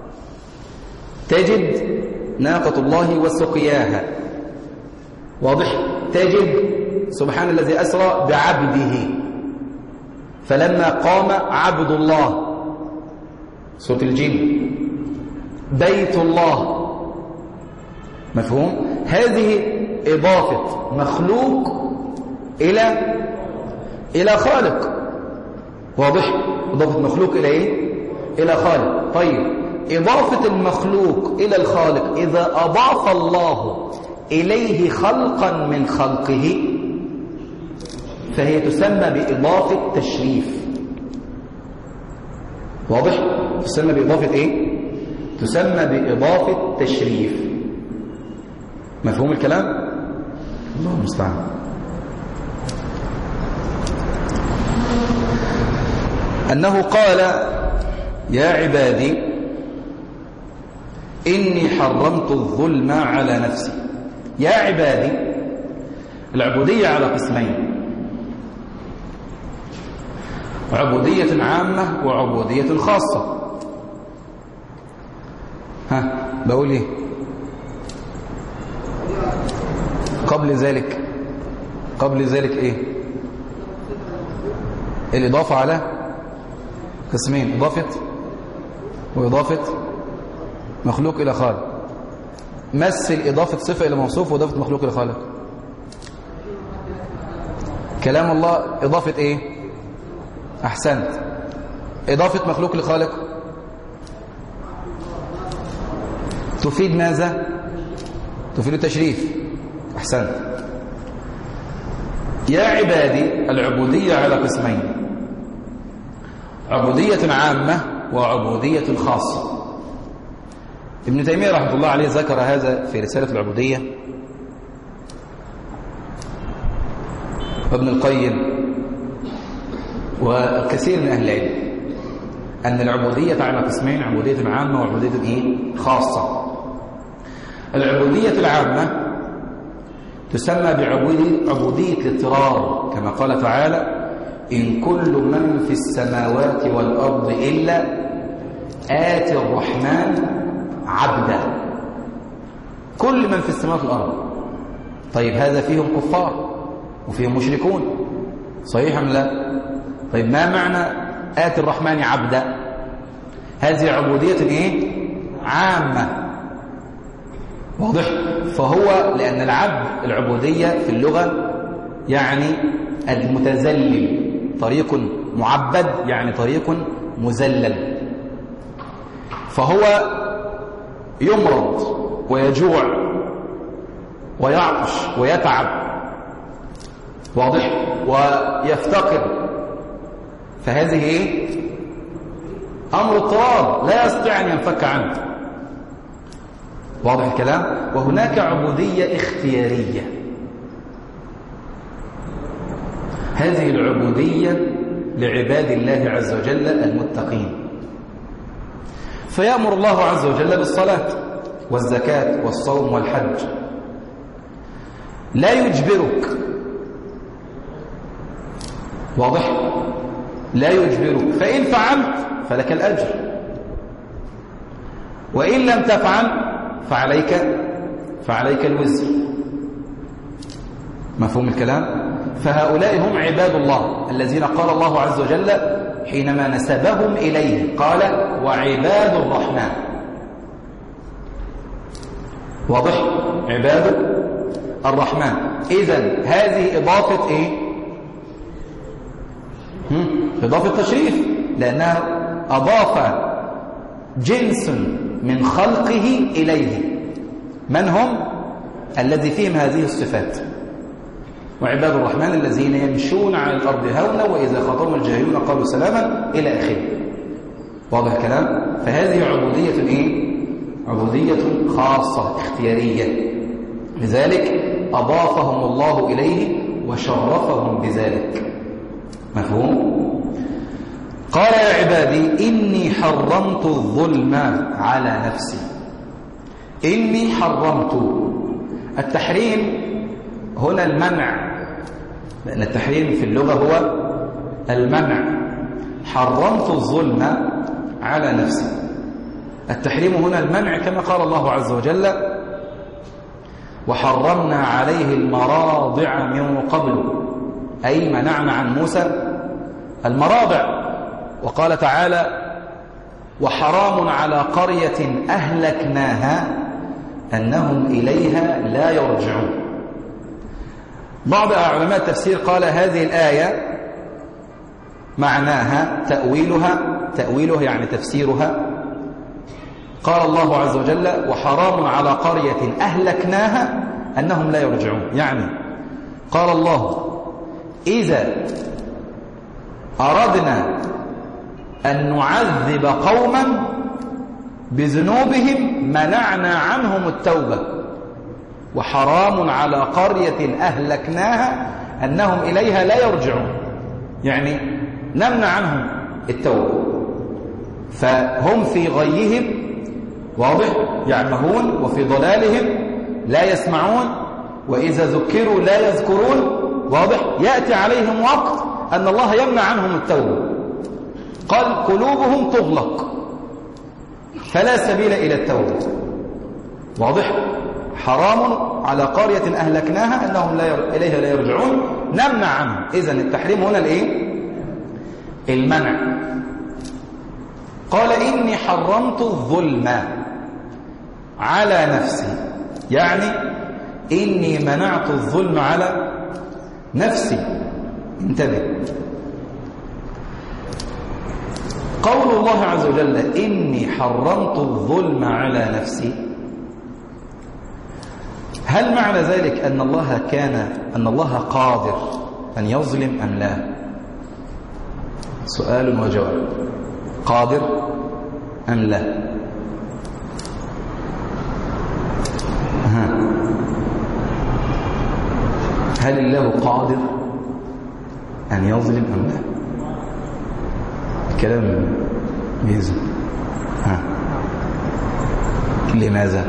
S1: تجد ناقة الله وسقياها. واضح؟ تجد سبحان الذي أسرى بعبده، فلما قام عبد الله، سورة الجن. بيت الله. مفهوم؟ هذه إضافة مخلوق إلى خالق. واضح؟ إضافة مخلوق إلى إيه؟ إلى خالق. طيب إضافة المخلوق إلى الخالق إذا أضاف الله إليه خلقا من خلقه فهي تسمى بإضافة تشريف. واضح؟ تسمى بإضافة إيه؟ تسمى بإضافة تشريف. مفهوم الكلام؟ الله المستعان. أنه قال يا عبادي إني حرمت الظلم على نفسي. يا عبادي العبودية على قسمين، عبودية عامة وعبودية خاصة. بقول ايه قبل ذلك ايه؟ الإضافة على قسمين، إضافة وإضافة مخلوق إلى خالق. مثل إضافة صفة إلى موصوف وإضافة مخلوق إلى خالق. كلام الله إضافة إيه؟ أحسنت. إضافة مخلوق لخالق تفيد ماذا؟ تفيد التشريف. أحسنت. يا عبادي العبودية على قسمين، عبودية عامة وعبودية خاصة. ابن تيمية رحمة الله عليه ذكر هذا في رسالة العبودية، وابن القيم وكثير من أهل العلم، أن العبودية على قسمين، عبودية عامة وعبودية خاصة. العبودية العامة تسمى بعبودية الاضطرار، كما قال تعالى إن كل من في السماوات والأرض إلا آتي الرحمن عبدا. كل من في السماوات والأرض. طيب هذا فيهم كفار وفيهم مشركون، صحيح أم لا؟ طيب ما معنى آتي الرحمن عبدا؟ هذه عبودية إيه؟ عامة. واضح؟ فهو لأن العبودية في اللغة يعني المتذلل، طريق معبد يعني طريق مذلل. فهو يمرض ويجوع ويعطش ويتعب، واضح؟ ويفتقر، فهذه ايه؟ امر اضطرار لا يستطيع ان ينفك عنه. واضح الكلام؟ وهناك عبودية اختيارية، هذه العبودية لعباد الله عز وجل المتقين، فيأمر الله عز وجل بالصلاة والزكاة والصوم والحج، لا يجبرك. واضح؟ لا يجبرك، فإن فعلت فلك الأجر، وإن لم تفعل فعليك الوزر. مفهوم الكلام؟ فهؤلاء هم عباد الله الذين قال الله عز وجل حينما نسبهم إليه قال وعباد الرحمن. واضح؟ عباد الرحمن. إذن هذه إضافة إيه؟ إضافة تشريف، لأنها أضاف جنس من خلقه إليه. من هم؟ الذي فيهم هذه الصفات. وعباد الرحمن الذين يمشون على الأرض هونا وإذا خاطبهم الجاهلون قالوا سلاما إلى آخره. واضح الكلام؟ فهذه عبودية إيه؟ عبودية خاصة اختيارية، لذلك أضافهم الله إليه وشرفهم بذلك. مفهوم؟ قال يا عبادي إني حرمت الظلم على نفسي. إني حرمت، التحريم هنا المنع، لأن التحريم في اللغة هو المنع. حرمت الظلم على نفسي، التحريم هنا المنع، كما قال الله عز وجل وحرمنا عليه المراضع من قبل، أي منعنا عن موسى المراضع. وقال تعالى وحرام على قرية أهلكناها أنهم إليها لا يرجعون. بعض علماء التفسير قال هذه الآية معناها تأويلها يعني تفسيرها. قال الله عز وجل وحرام على قرية أهلكناها أنهم لا يرجعون. يعني قال الله إذا أردنا أن نعذب قوما بذنوبهم منعنا عنهم التوبة، وحرام على قرية أهلكناها أنهم إليها لا يرجعون، يعني نمنع عنهم التوبة، فهم في غيهم واضح يعمهون وفي ضلالهم لا يسمعون، وإذا ذكروا لا يذكرون واضح. يأتي عليهم وقت أن الله يمنع عنهم التوبة، قال قلوبهم تغلق فلا سبيل إلى التوبة واضح. حرام على قرية أهلكناها أنهم إليها لا يرجعون نمنع عنهم. إذن التحريم هنا الإيه؟ المنع. قال إني حرمت الظلم على نفسي، يعني إني منعت الظلم على نفسي. انتبه، قول الله عز وجل إني حرمت الظلم على نفسي، هل معنى ذلك أن الله قادر أن يظلم أم لا؟ سؤال وجواب، قادر أم لا؟ هل الله قادر أن يظلم أم لا؟ كلام يزن. لماذا؟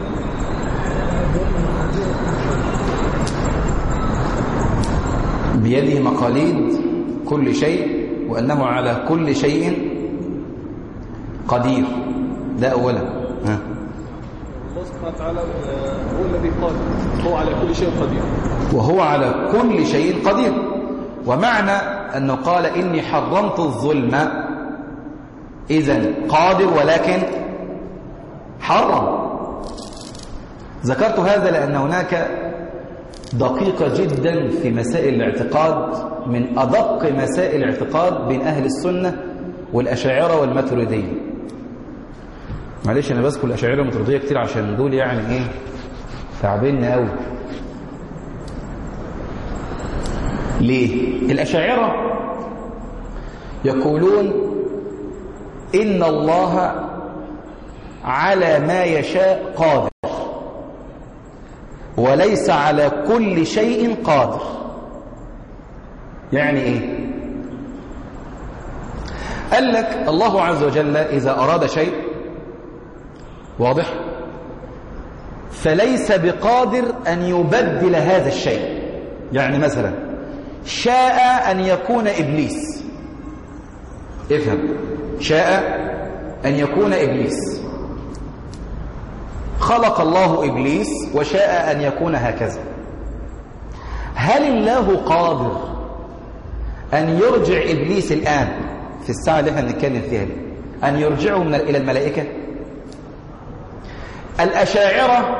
S1: بيده مقاليد كل شيء وأنه على كل شيء قدير. ده أولا.
S2: الله سبحانه وتعالى هو الذي قال هو على كل شيء قدير،
S1: وهو على كل شيء قدير. ومعنى أنه قال إني حرمت الظلم، إذن قادر ولكن حرم. ذكرت هذا لأن هناك دقيقة جدا في مسائل الاعتقاد، من أدق مسائل الاعتقاد بين أهل السنة والأشاعرة والماتريدية. معلش أنا بذكر الأشاعرة والماتريدية كتير عشان دول يعني إيه تعبيننا قوي. ليه؟ الأشاعرة يقولون إن الله على ما يشاء قادر وليس على كل شيء قادر. يعني إيه؟ قال لك الله عز وجل إذا أراد شيء واضح فليس بقادر أن يبدل هذا الشيء. يعني مثلا شاء أن يكون إبليس، افهم، شاء أن يكون إبليس، خلق الله إبليس وشاء أن يكون هكذا. هل الله قادر أن يرجع إبليس الآن في الساعة اللي احنا بنتكلم فيها دي أن يرجعه إلى الملائكة؟ الأشاعرة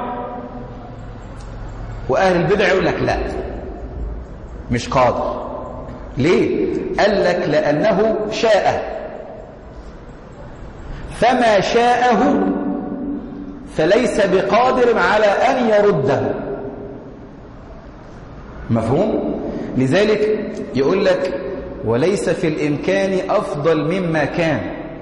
S1: وأهل البدع يقول لك لا، مش قادر. ليه؟ قال لك لأنه شاء، فما شاءه فليس بقادر على أن يرده. مفهوم؟ لذلك يقول لك وليس في الإمكان أفضل مما كان.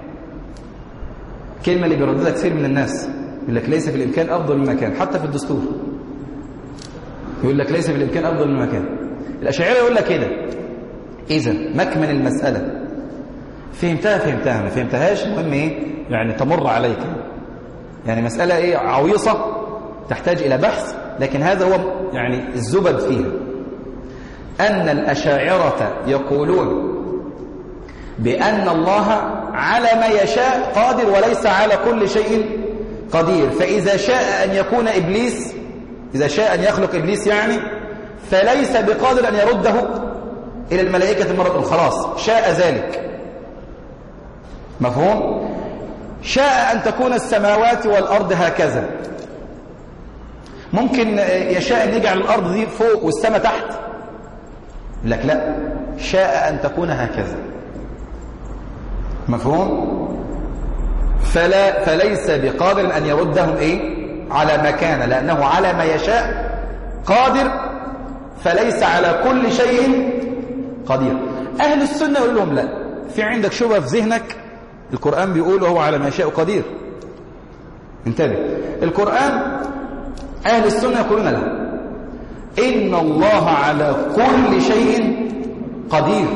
S1: كلمة اللي بيرددها كثير من الناس، يقول لك ليس في الإمكان أفضل مما كان، حتى في الدستور يقول لك ليس في الإمكان أفضل مما كان. الأشاعرة يقول لك كده. إذا مكمن المسألة فهمتها ما فهمتهاش، المهم إيه يعني تمر عليك، يعني مسألة إيه عويصة تحتاج إلى بحث، لكن هذا هو يعني الزبد فيها. أن الأشاعرة يقولون بأن الله على ما يشاء قادر وليس على كل شيء قدير. فإذا شاء أن يكون إبليس، إذا شاء أن يخلق إبليس يعني فليس بقادر أن يرده إلى الملائكة مرة، خلاص شاء ذلك. مفهوم؟ شاء أن تكون السماوات والأرض هكذا، ممكن يشاء أن يجعل الأرض دي فوق والسماء تحت، لك لا، شاء أن تكون هكذا.
S3: مفهوم؟ فليس بقادر أن يردهم على ما كان، لأنه على ما يشاء قادر، فليس على كل شيء قدير. أهل السنة يقول لهم لا، في عندك شبهة في ذهنك، القرآن بيقول هو على ما يشاء قدير. انتبه، القرآن أهل السنة يقولون لا، إن الله على كل شيء قدير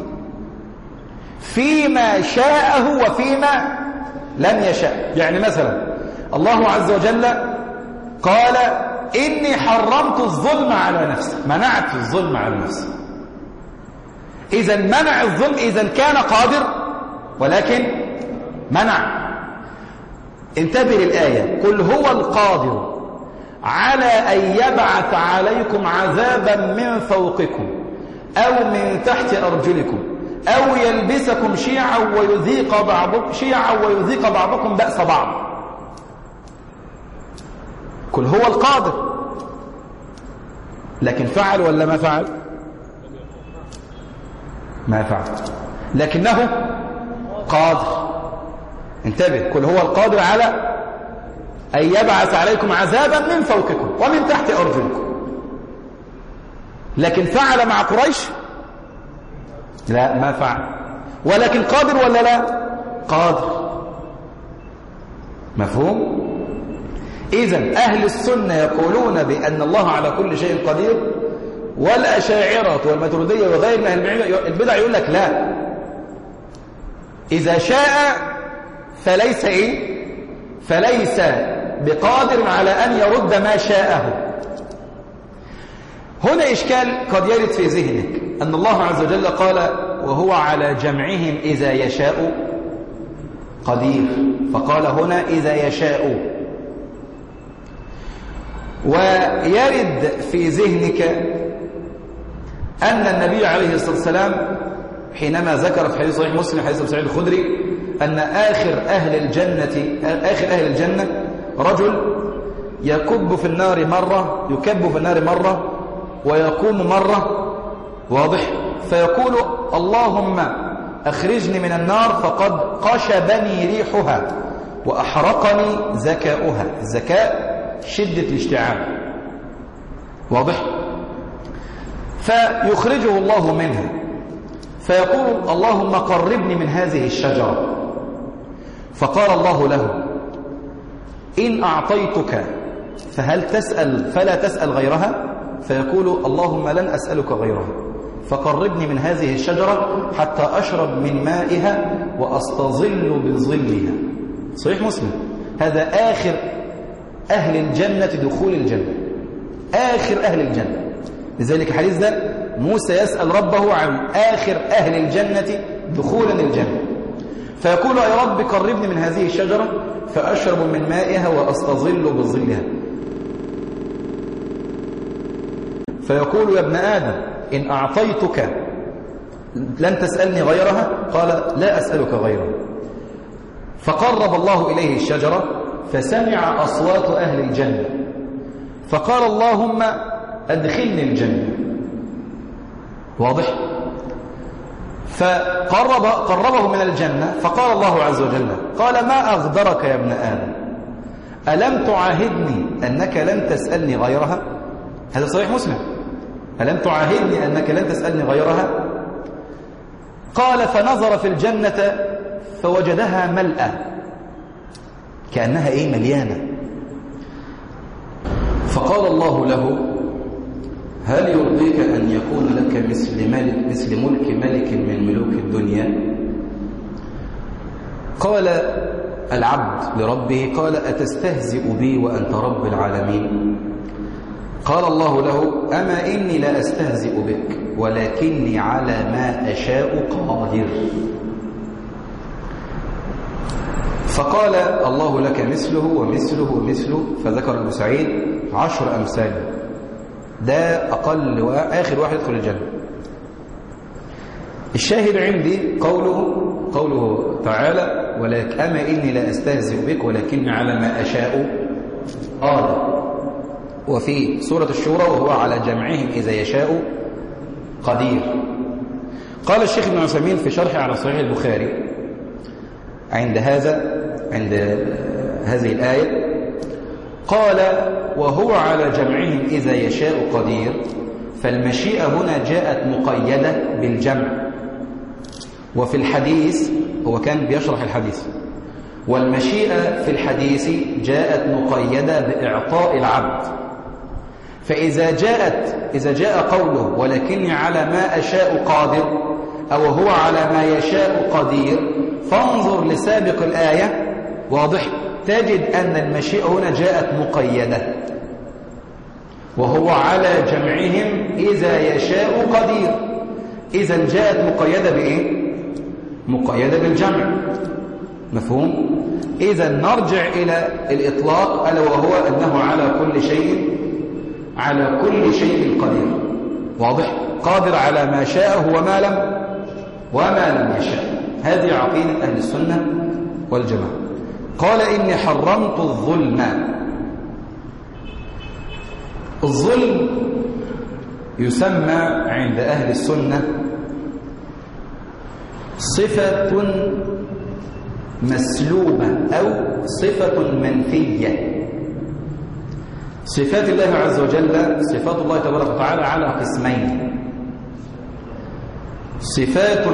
S3: فيما شاءه وفيما لم يشاء. يعني مثلا الله عز وجل قال إني حرمت الظلم على نفسي، منعت الظلم على نفسي. إذا منع الظلم، إذا كان قادر ولكن منع. انتبه للآية، قل هو القادر على أن يبعث عليكم عذابا من فوقكم أو من تحت أرجلكم أو يلبسكم شيعا ويذيق بعضكم بأس بعض. قل هو القادر، لكن فعل ولا ما فعل؟ ما فعل، لكنه قادر. انتبه، قل هو القادر على أن يبعث عليكم عذابا من فوقكم ومن تحت أرجلكم. لكن فعل مع قريش؟ لا، ما فعل. ولكن قادر ولا لا؟ قادر. مفهوم؟ إذن أهل السنة يقولون بأن الله على كل شيء قدير، والأشاعرة والماتريدية وغير من أهل البدع يقول لك لا، إذا شاء فليس فليس بقادر على أن يرد ما شاءه. هنا إشكال قد يرد في ذهنك، أن الله عز وجل قال وهو على جمعهم إذا يشاء قدير، فقال هنا إذا يشاء. ويرد في ذهنك أن النبي عليه الصلاة والسلام حينما ذكر في حديث صحيح مسلم حديث سعيد الخدري أن آخر أهل الجنة رجل يكب في النار مرة ويقوم مرة، واضح؟ فيقول اللهم أخرجني من النار فقد قشبني ريحها وأحرقني زكاؤها. الزكاء شدة الاشتعال، واضح؟ فيخرجه الله منها فيقول اللهم قربني من هذه الشجرة. فقال الله له إن أعطيتك فلا تسأل غيرها؟ فيقول اللهم لن أسألك غيرها، فقربني من هذه الشجرة حتى أشرب من مائها وأستظل بظلها. صحيح مسلم. هذا آخر أهل الجنة دخول الجنة، آخر أهل الجنة. لذلك الحديث ده موسى يسأل ربه عن آخر أهل الجنة دخولا الجنة، فيقول يا رب قربني من هذه الشجرة فأشرب من مائها وأستظل بظلها. فيقول يا ابن آدم إن أعطيتك لن تسألني غيرها؟ قال لا أسألك غيرها. فقرب الله إليه الشجرة فسمع أصوات أهل الجنة، فقال اللهم أدخلني الجنة، واضح؟ فقربه من الجنة، فقال الله عز وجل قال ما أغدرك يا ابن آدم، ألم تعاهدني أنك لن تسألني غيرها؟ هذا صحيح مسلم. ألم تعاهدني أنك لن تسألني غيرها؟ قال فنظر في الجنة فوجدها ملأة، كأنها مليانة. فقال الله له هل يرضيك أن يكون لك مثل ملك ملك من ملوك الدنيا؟ قال العبد لربه قال أتستهزئ بي وأنت رب العالمين؟ قال الله له أما إني لا أستهزئ بك ولكني على ما أشاء قادر. فقال الله لك مثله ومثله ومثله، فذكر ابن سعيد 10 أمثال. ده أقل وآخر واحد يدخل الجنة. الشاهد عندي قوله تعالى ولك أما إني لا أستهزئ بك ولكني على ما أشاء قادر. وفي سورة الشورى وهو على جمعهم إذا يشاء قدير. قال الشيخ ابن عثيمين في شرحه على صحيح البخاري عند هذه الآية. قال وهو على جمعهم إذا يشاء قدير، فالمشيئة هنا جاءت مقيدة بالجمع. وفي الحديث هو كان بيشرح الحديث، والمشيئة في الحديث جاءت مقيدة بإعطاء العبد. فإذا جاء قوله ولكني على ما أشاء قادر أو هو على ما يشاء قدير، فانظر لسابق الآية، واضح، تجد أن المشيئة هنا جاءت مقيدة، وهو على جمعهم إذا يشاء قدير. إذا جاءت مقيدة بإيه؟ مقيدة بالجمع. مفهوم؟ إذا نرجع إلى الإطلاق، ألا وهو أنه على كل شيء قدير. واضح؟ قادر على ما شاءه وما لم يشاء. هذه عقيدة أهل السنة والجماعة. قال إني حرمت الظلم. الظلم يسمى عند أهل السنة صفة مسلوبة أو صفة منفية. صفات الله عز وجل، صفات الله تبارك وتعالى على قسمين: صفات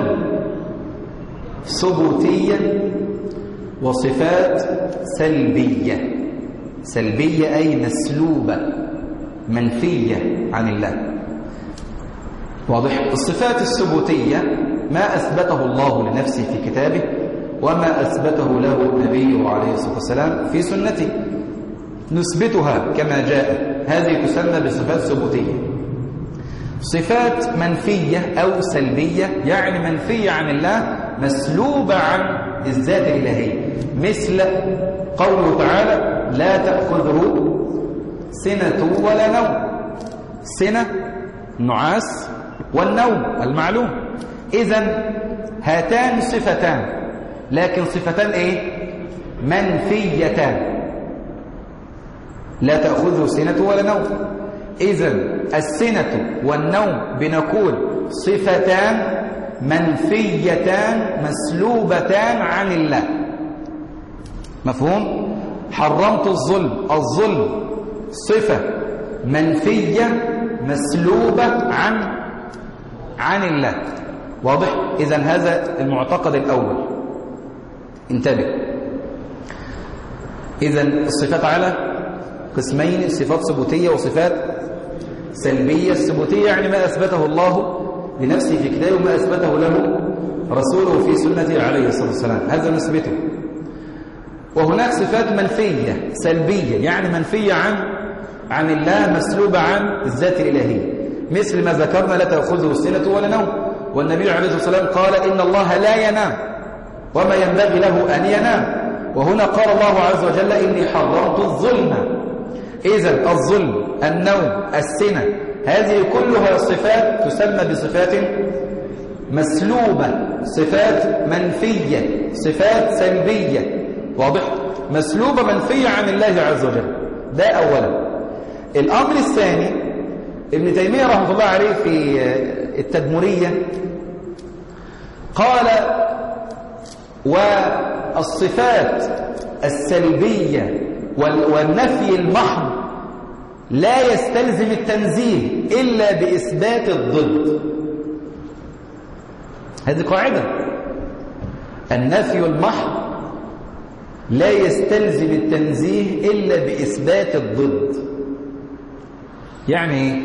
S3: ثبوتية وصفات سلبية. سلبية أي مسلوبة منفية عن الله. واضح؟ الصفات الثبوتية ما أثبته الله لنفسه في كتابه وما أثبته له نبيه عليه الصلاة والسلام في سنته، نثبتها كما جاء، هذه تسمى بصفات ثبوتية. صفات منفية أو سلبية، يعني منفية عن الله، مسلوبة عن الذات الإلهية، مثل قوله تعالى لا تأخذه سنة ولا نوم. سنة نعاس، والنوم المعلوم. إذن هاتان صفتان، لكن صفتان إيه؟ منفيتان. لا تأخذه سنة ولا نوم. إذن السنة والنوم بنقول صفتان منفيتان مسلوبتان عن الله. مفهوم؟ حرمت الظلم. الظلم صفة منفية مسلوبة عن الله. واضح؟ إذن هذا المعتقد الأول. انتبه. إذن الصفات على قسمين: صفات ثبوتية وصفات سلبية. الثبوتية يعني ما أثبته الله لنفسه في كتابه وما أثبته له رسوله في سنته عليه الصلاة والسلام، هذا نثبته. وهناك صفات منفية سلبية، يعني منفية عن الله، مسلوبة عن الذات الإلهية، مثل ما ذكرنا لا تأخذه سنة ولا نوم. والنبي عليه الصلاة والسلام قال إن الله لا ينام وما ينبغي له أن ينام. وهنا قال الله عز وجل إني حرمت الظلم. إذن الظلم، النوم، السنة، هذه كلها صفات تسمى بصفات مسلوبة، صفات منفية، صفات سلبية. واضح؟ مسلوبة منفية عن الله عز وجل. ده أولا. الأمر الثاني، ابن تيمية رحمه الله عليه في التدمرية قال والصفات السلبية والنفي المحض لا يستلزم التنزيه إلا بإثبات الضد. هذه قاعدة. النفي المحض لا يستلزم التنزيه إلا بإثبات الضد. يعني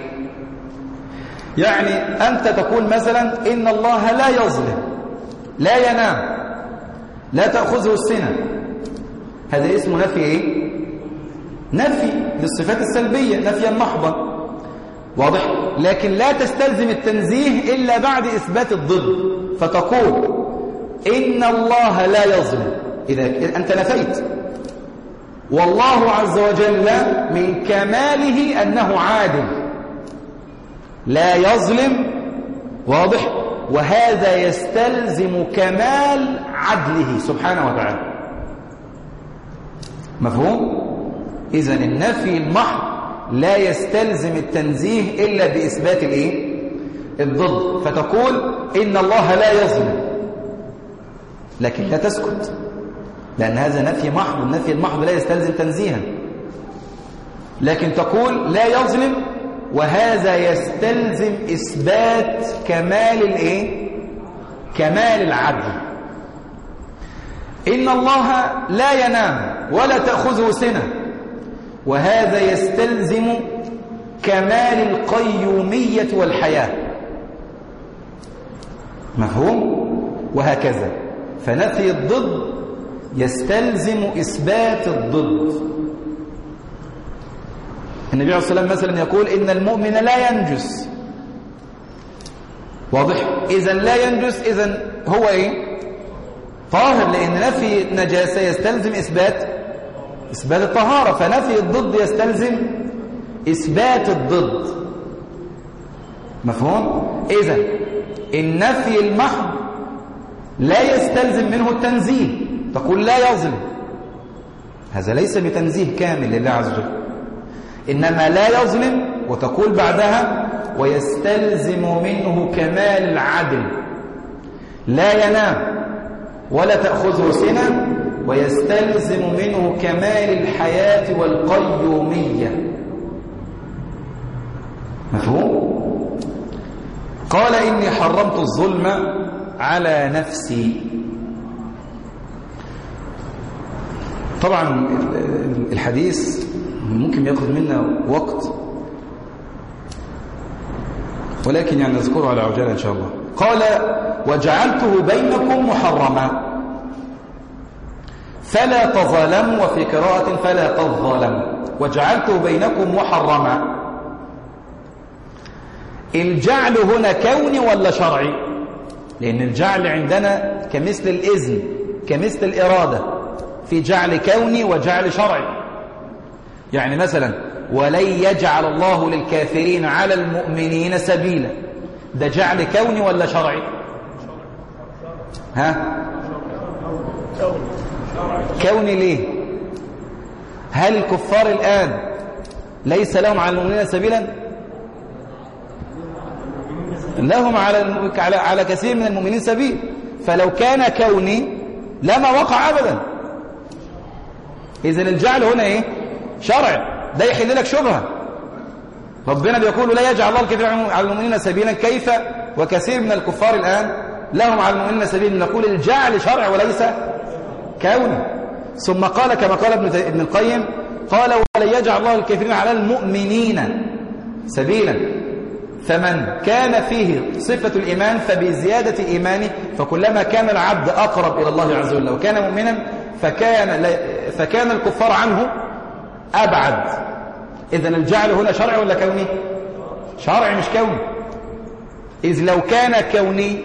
S3: أنت تقول مثلا إن الله لا يظلم، لا ينام، لا تأخذه السنة، هذا اسمه نفي إيه؟ نفي للصفات السلبية، نفيا محضا. واضح؟ لكن لا تستلزم التنزيه إلا بعد إثبات الضد، فتقول إن الله لا يظلم، إذا أنت نفيت. والله عز وجل من كماله أنه عادل لا يظلم. واضح؟ وهذا يستلزم كمال عدله سبحانه وتعالى. مفهوم؟ إذن النفي المحض لا يستلزم التنزيه إلا بإثبات الإيه؟ الضد. فتقول إن الله لا يظلم، لكن لا تسكت، لأن هذا نفي محض، النفي المحض لا يستلزم تنزيها. لكن تقول لا يظلم، وهذا يستلزم إثبات كمال الإيه؟ كمال العدل. إن الله لا ينام ولا تأخذه سنة، وهذا يستلزم كمال القيومية والحياة. مفهوم؟ وهكذا، فنفي الضد يستلزم إثبات الضد. النبي عليه الصلاة والسلام مثلا يقول إن المؤمن لا ينجس. واضح؟ إذا لا ينجس، إذا هو إيه؟ طاهر، لأن نفي النجاسة يستلزم إثبات الطهارة، فنفي الضد يستلزم إثبات الضد. مفهوم؟ إذا النفي المحض لا يستلزم منه التنزيه. تقول لا يظلم، هذا ليس بتنزيه كامل لله عز وجل، إنما لا يظلم، وتقول بعدها ويستلزم منه كمال العدل. لا ينام ولا تأخذه سنة، ويستلزم منه كمال الحياة والقيومية. مفهوم؟ قال إني حرمت الظلم على نفسي. طبعا الحديث ممكن يأخذ منا وقت، ولكن يعني نذكره على عجالة إن شاء الله. قال وجعلته بينكم محرما فلا تظالموا، وفي قراءة فلا تظالموا. وجعلته بينكم محرما، الجعل هنا كوني ولا شرعي؟ لأن الجعل عندنا كمثل الإذن، كمثل الإرادة، في جعل كوني وجعل شرعي. يعني مثلا ولن يجعل الله للكافرين على المؤمنين سبيلا، ده جعل كوني ولا شرعي؟ ها؟ كوني. ليه؟ هل الكفار الآن ليس لهم على المؤمنين سبيلا؟ لهم على كثير من المؤمنين سبيل. فلو كان كوني لما وقع أبدا. إذن الجعل هنا إيه؟ شرع. ده يحل لك شبهة. ربنا بيقول لا يجعل الله الكافرين على المؤمنين سبيلا، كيف وكثير من الكفار الآن لهم على المؤمنين سبيل؟ نقول الجعل شرع وليس كوني. ثم قال كما قال ابن القيم، قال ولا يجعل الله الكافرين على المؤمنين سبيلا، فمن كان فيه صفة الإيمان فبزيادة إيمانه، فكلما كان العبد أقرب إلى الله عز وجل وكان مؤمنا فكان الكفار عنه أبعد. إذن الجعل هنا شرعي ولا كوني؟ شرعي مش كوني. إذ لو كان كوني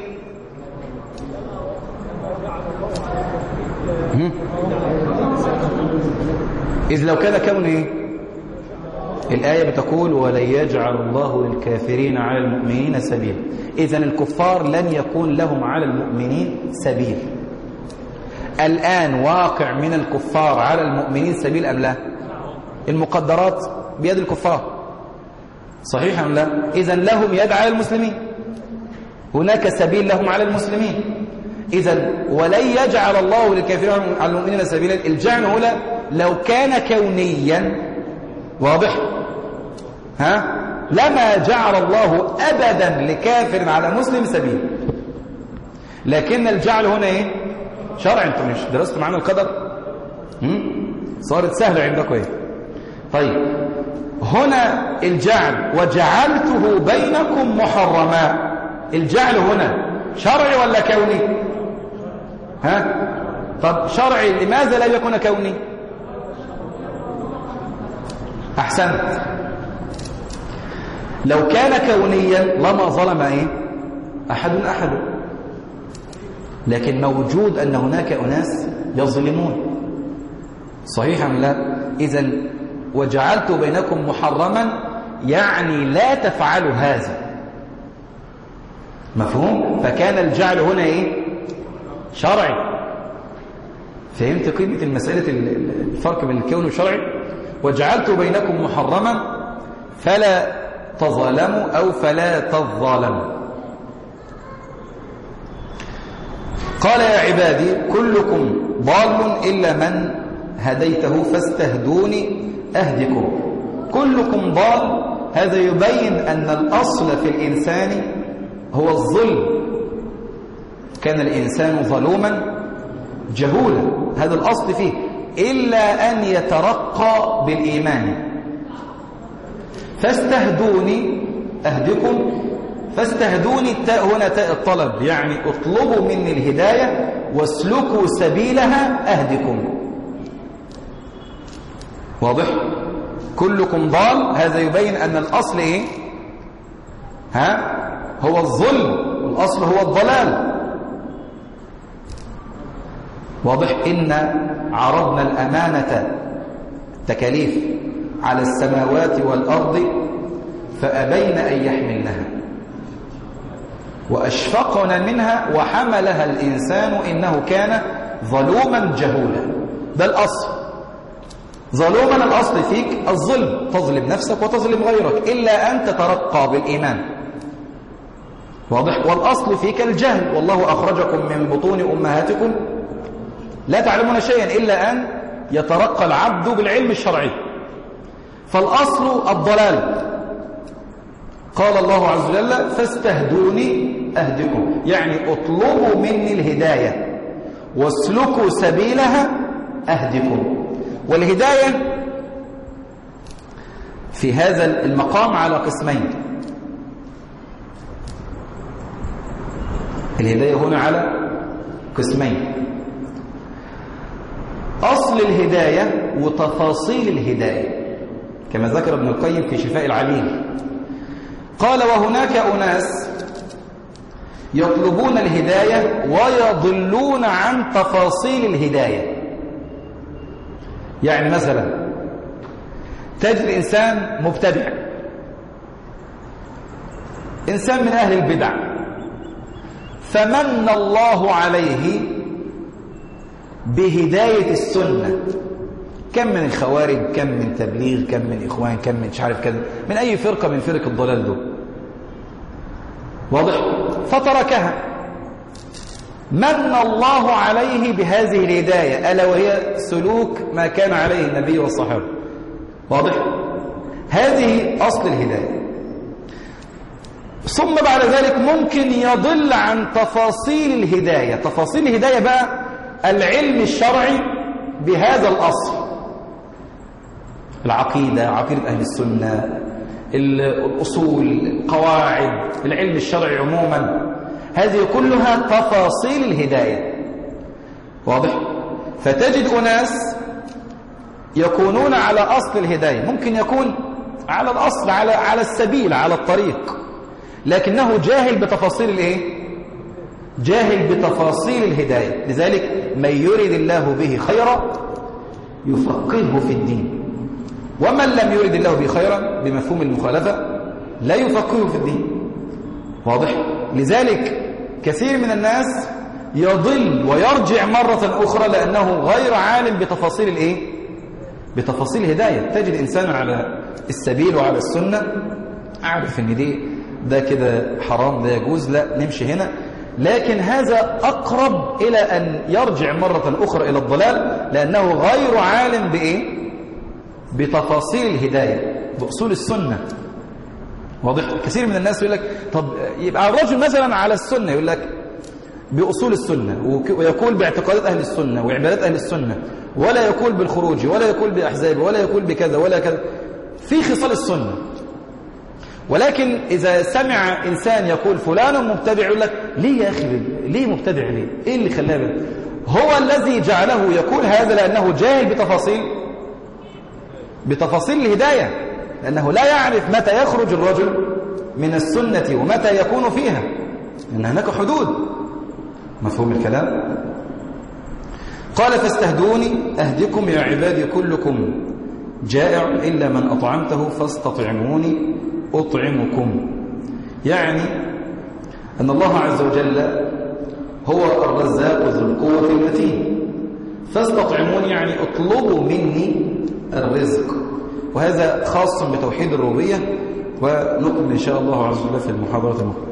S3: الآية بتقول ولن يجعل الله للكافرين على المؤمنين سبيل. إذن الكفار لن يكون لهم على المؤمنين سبيل. الآن واقع من الكفار على المؤمنين سبيل أم لا؟ المقدرات بيد الكفار، صحيح أم لا؟ إذن لهم يد على المسلمين، هناك سبيل لهم على المسلمين. إذن ولن يجعل الله للكافرين على المؤمنين سبيلا، الجعل هنا لو كان كونيا، واضح؟ ها؟ لما جعل الله أبدا لكافر على مسلم سبيل. لكن الجعل هنا إيه؟ شرع. أنتم مش درستوا معنا القدر؟ صارت سهلة عندكم إيه؟ طيب هنا الجعل وجعلته بينكم محرما، الجعل هنا شرعي ولا كوني؟ ها؟ طب شرعي لماذا لا يكون كوني؟ أحسنت. لو كان كونيا لما ظلم إيه؟ أحد. لكن موجود أن هناك أناس يظلمون، صحيح أم لا؟ إذن وجعلت بينكم محرما يعني لا تفعلوا هذا. مفهوم؟ فكان الجعل هنا إيه؟ شرعي. فهمت قيمة المسألة الفرق بين الكون والشرعي؟ وجعلت بينكم محرما فلا تظالموا أو فلا تظالموا. قال يا عبادي كلكم ضال إلا من هديته فاستهدوني أهدكم. كلكم ضال، هذا يبين أن الأصل في الإنسان هو الظلم. كان الإنسان ظلوما جهولا، هذا الأصل فيه، إلا أن يترقى بالإيمان. فاستهدوني أهدكم. فاستهدوني، التاء هنا تاء الطلب، يعني اطلبوا مني الهداية واسلكوا سبيلها أهدكم. واضح؟ كلكم ضال، هذا يبين أن الأصل إيه؟ هو الظلم، والأصل هو الضلال. واضح؟ إن عرضنا الأمانة التكاليف على السماوات والأرض فأبين أن يحملنها وأشفقنا منها وحملها الإنسان إنه كان ظلوما جهولا. ده الأصل. ظلوما الأصل فيك الظلم، تظلم نفسك وتظلم غيرك، إلا أن تترقى بالإيمان. واضح؟ والأصل فيك الجهل، والله أخرجكم من بطون أمهاتكم لا تعلمون شيئا، إلا أن يترقى العبد بالعلم الشرعي. فالأصل الضلال. قال الله عز وجل فاستهدوني أهدكم، يعني اطلبوا مني الهداية واسلكوا سبيلها أهدكم. والهداية في هذا المقام على قسمين. الهداية هنا على قسمين: أصل الهداية وتفاصيل الهداية، كما ذكر ابن القيم في شفاء العليل. قال وهناك أناس يطلبون الهداية ويضلون عن تفاصيل الهداية. يعني مثلا تجد إنسان مبتدع، إنسان من أهل البدع، فمن الله عليه بهداية السنة، كم من الخوارج، كم من تبليغ، كم من إخوان، كم من مش عارف كذا، من أي فرقة من فرق الضلال دول. واضح؟ فتركها. من الله عليه بهذه الهداية، ألا وهي سلوك ما كان عليه النبي والصحابة. واضح؟ هذه أصل الهداية. ثم بعد ذلك ممكن يضل عن تفاصيل الهداية. تفاصيل الهداية بقى العلم الشرعي بهذا الأصل، العقيدة، عقيدة أهل السنة، الأصول، القواعد، العلم الشرعي عموما، هذه كلها تفاصيل الهداية. واضح؟ فتجد أناس يكونون على أصل الهداية، ممكن يكون على الأصل، على السبيل، على الطريق، لكنه جاهل بتفاصيل الايه؟ جاهل بتفاصيل الهداية. لذلك من يرد الله به خيرا يفقهه في الدين، ومن لم يرد الله به خيرا بمفهوم المخالفة لا يفقهه في الدين. واضح؟ لذلك كثير من الناس يضل ويرجع مرة أخرى لأنه غير عالم بتفاصيل الايه؟ بتفاصيل الهداية. تجد إنسان على السبيل وعلى السنة، عارف ان ده كده حرام، ده يجوز، لا نمشي هنا، لكن هذا أقرب إلى أن يرجع مرة أخرى إلى الضلال، لأنه غير عالم بإيه؟ بتفاصيل الهداية، بأصول السنة. واضح؟ كثير من الناس يقول لك طب يبقى الرجل مثلا على السنة، يقول لك بأصول السنة، ويقول باعتقادات أهل السنة وعبادات أهل السنة، ولا يقول بالخروج، ولا يقول بأحزاب، ولا يقول بكذا ولا كذا، في خصال السنة. ولكن إذا سمع إنسان يقول فلان مبتدع، يقول لك ليه يا أخي؟ ليه مبتدع؟ ليه؟ إيه اللي خلاه؟ هو الذي جعله يقول هذا لأنه جاهل بتفاصيل الهداية، لأنه لا يعرف متى يخرج الرجل من السنة ومتى يكون فيها، لأن هناك حدود. مفهوم الكلام؟ قال فاستهدوني أهدكم يا عبادي كلكم جائع إلا من أطعمته فاستطعموني أطعمكم. يعني أن الله عز وجل هو الرزاق ذو القوة المتين، فاستطعموني يعني اطلبوا مني الرزق. وهذا خاص بتوحيد الربوبية، ونقبل إن شاء الله عز وجل في المحاضرة المقبلة.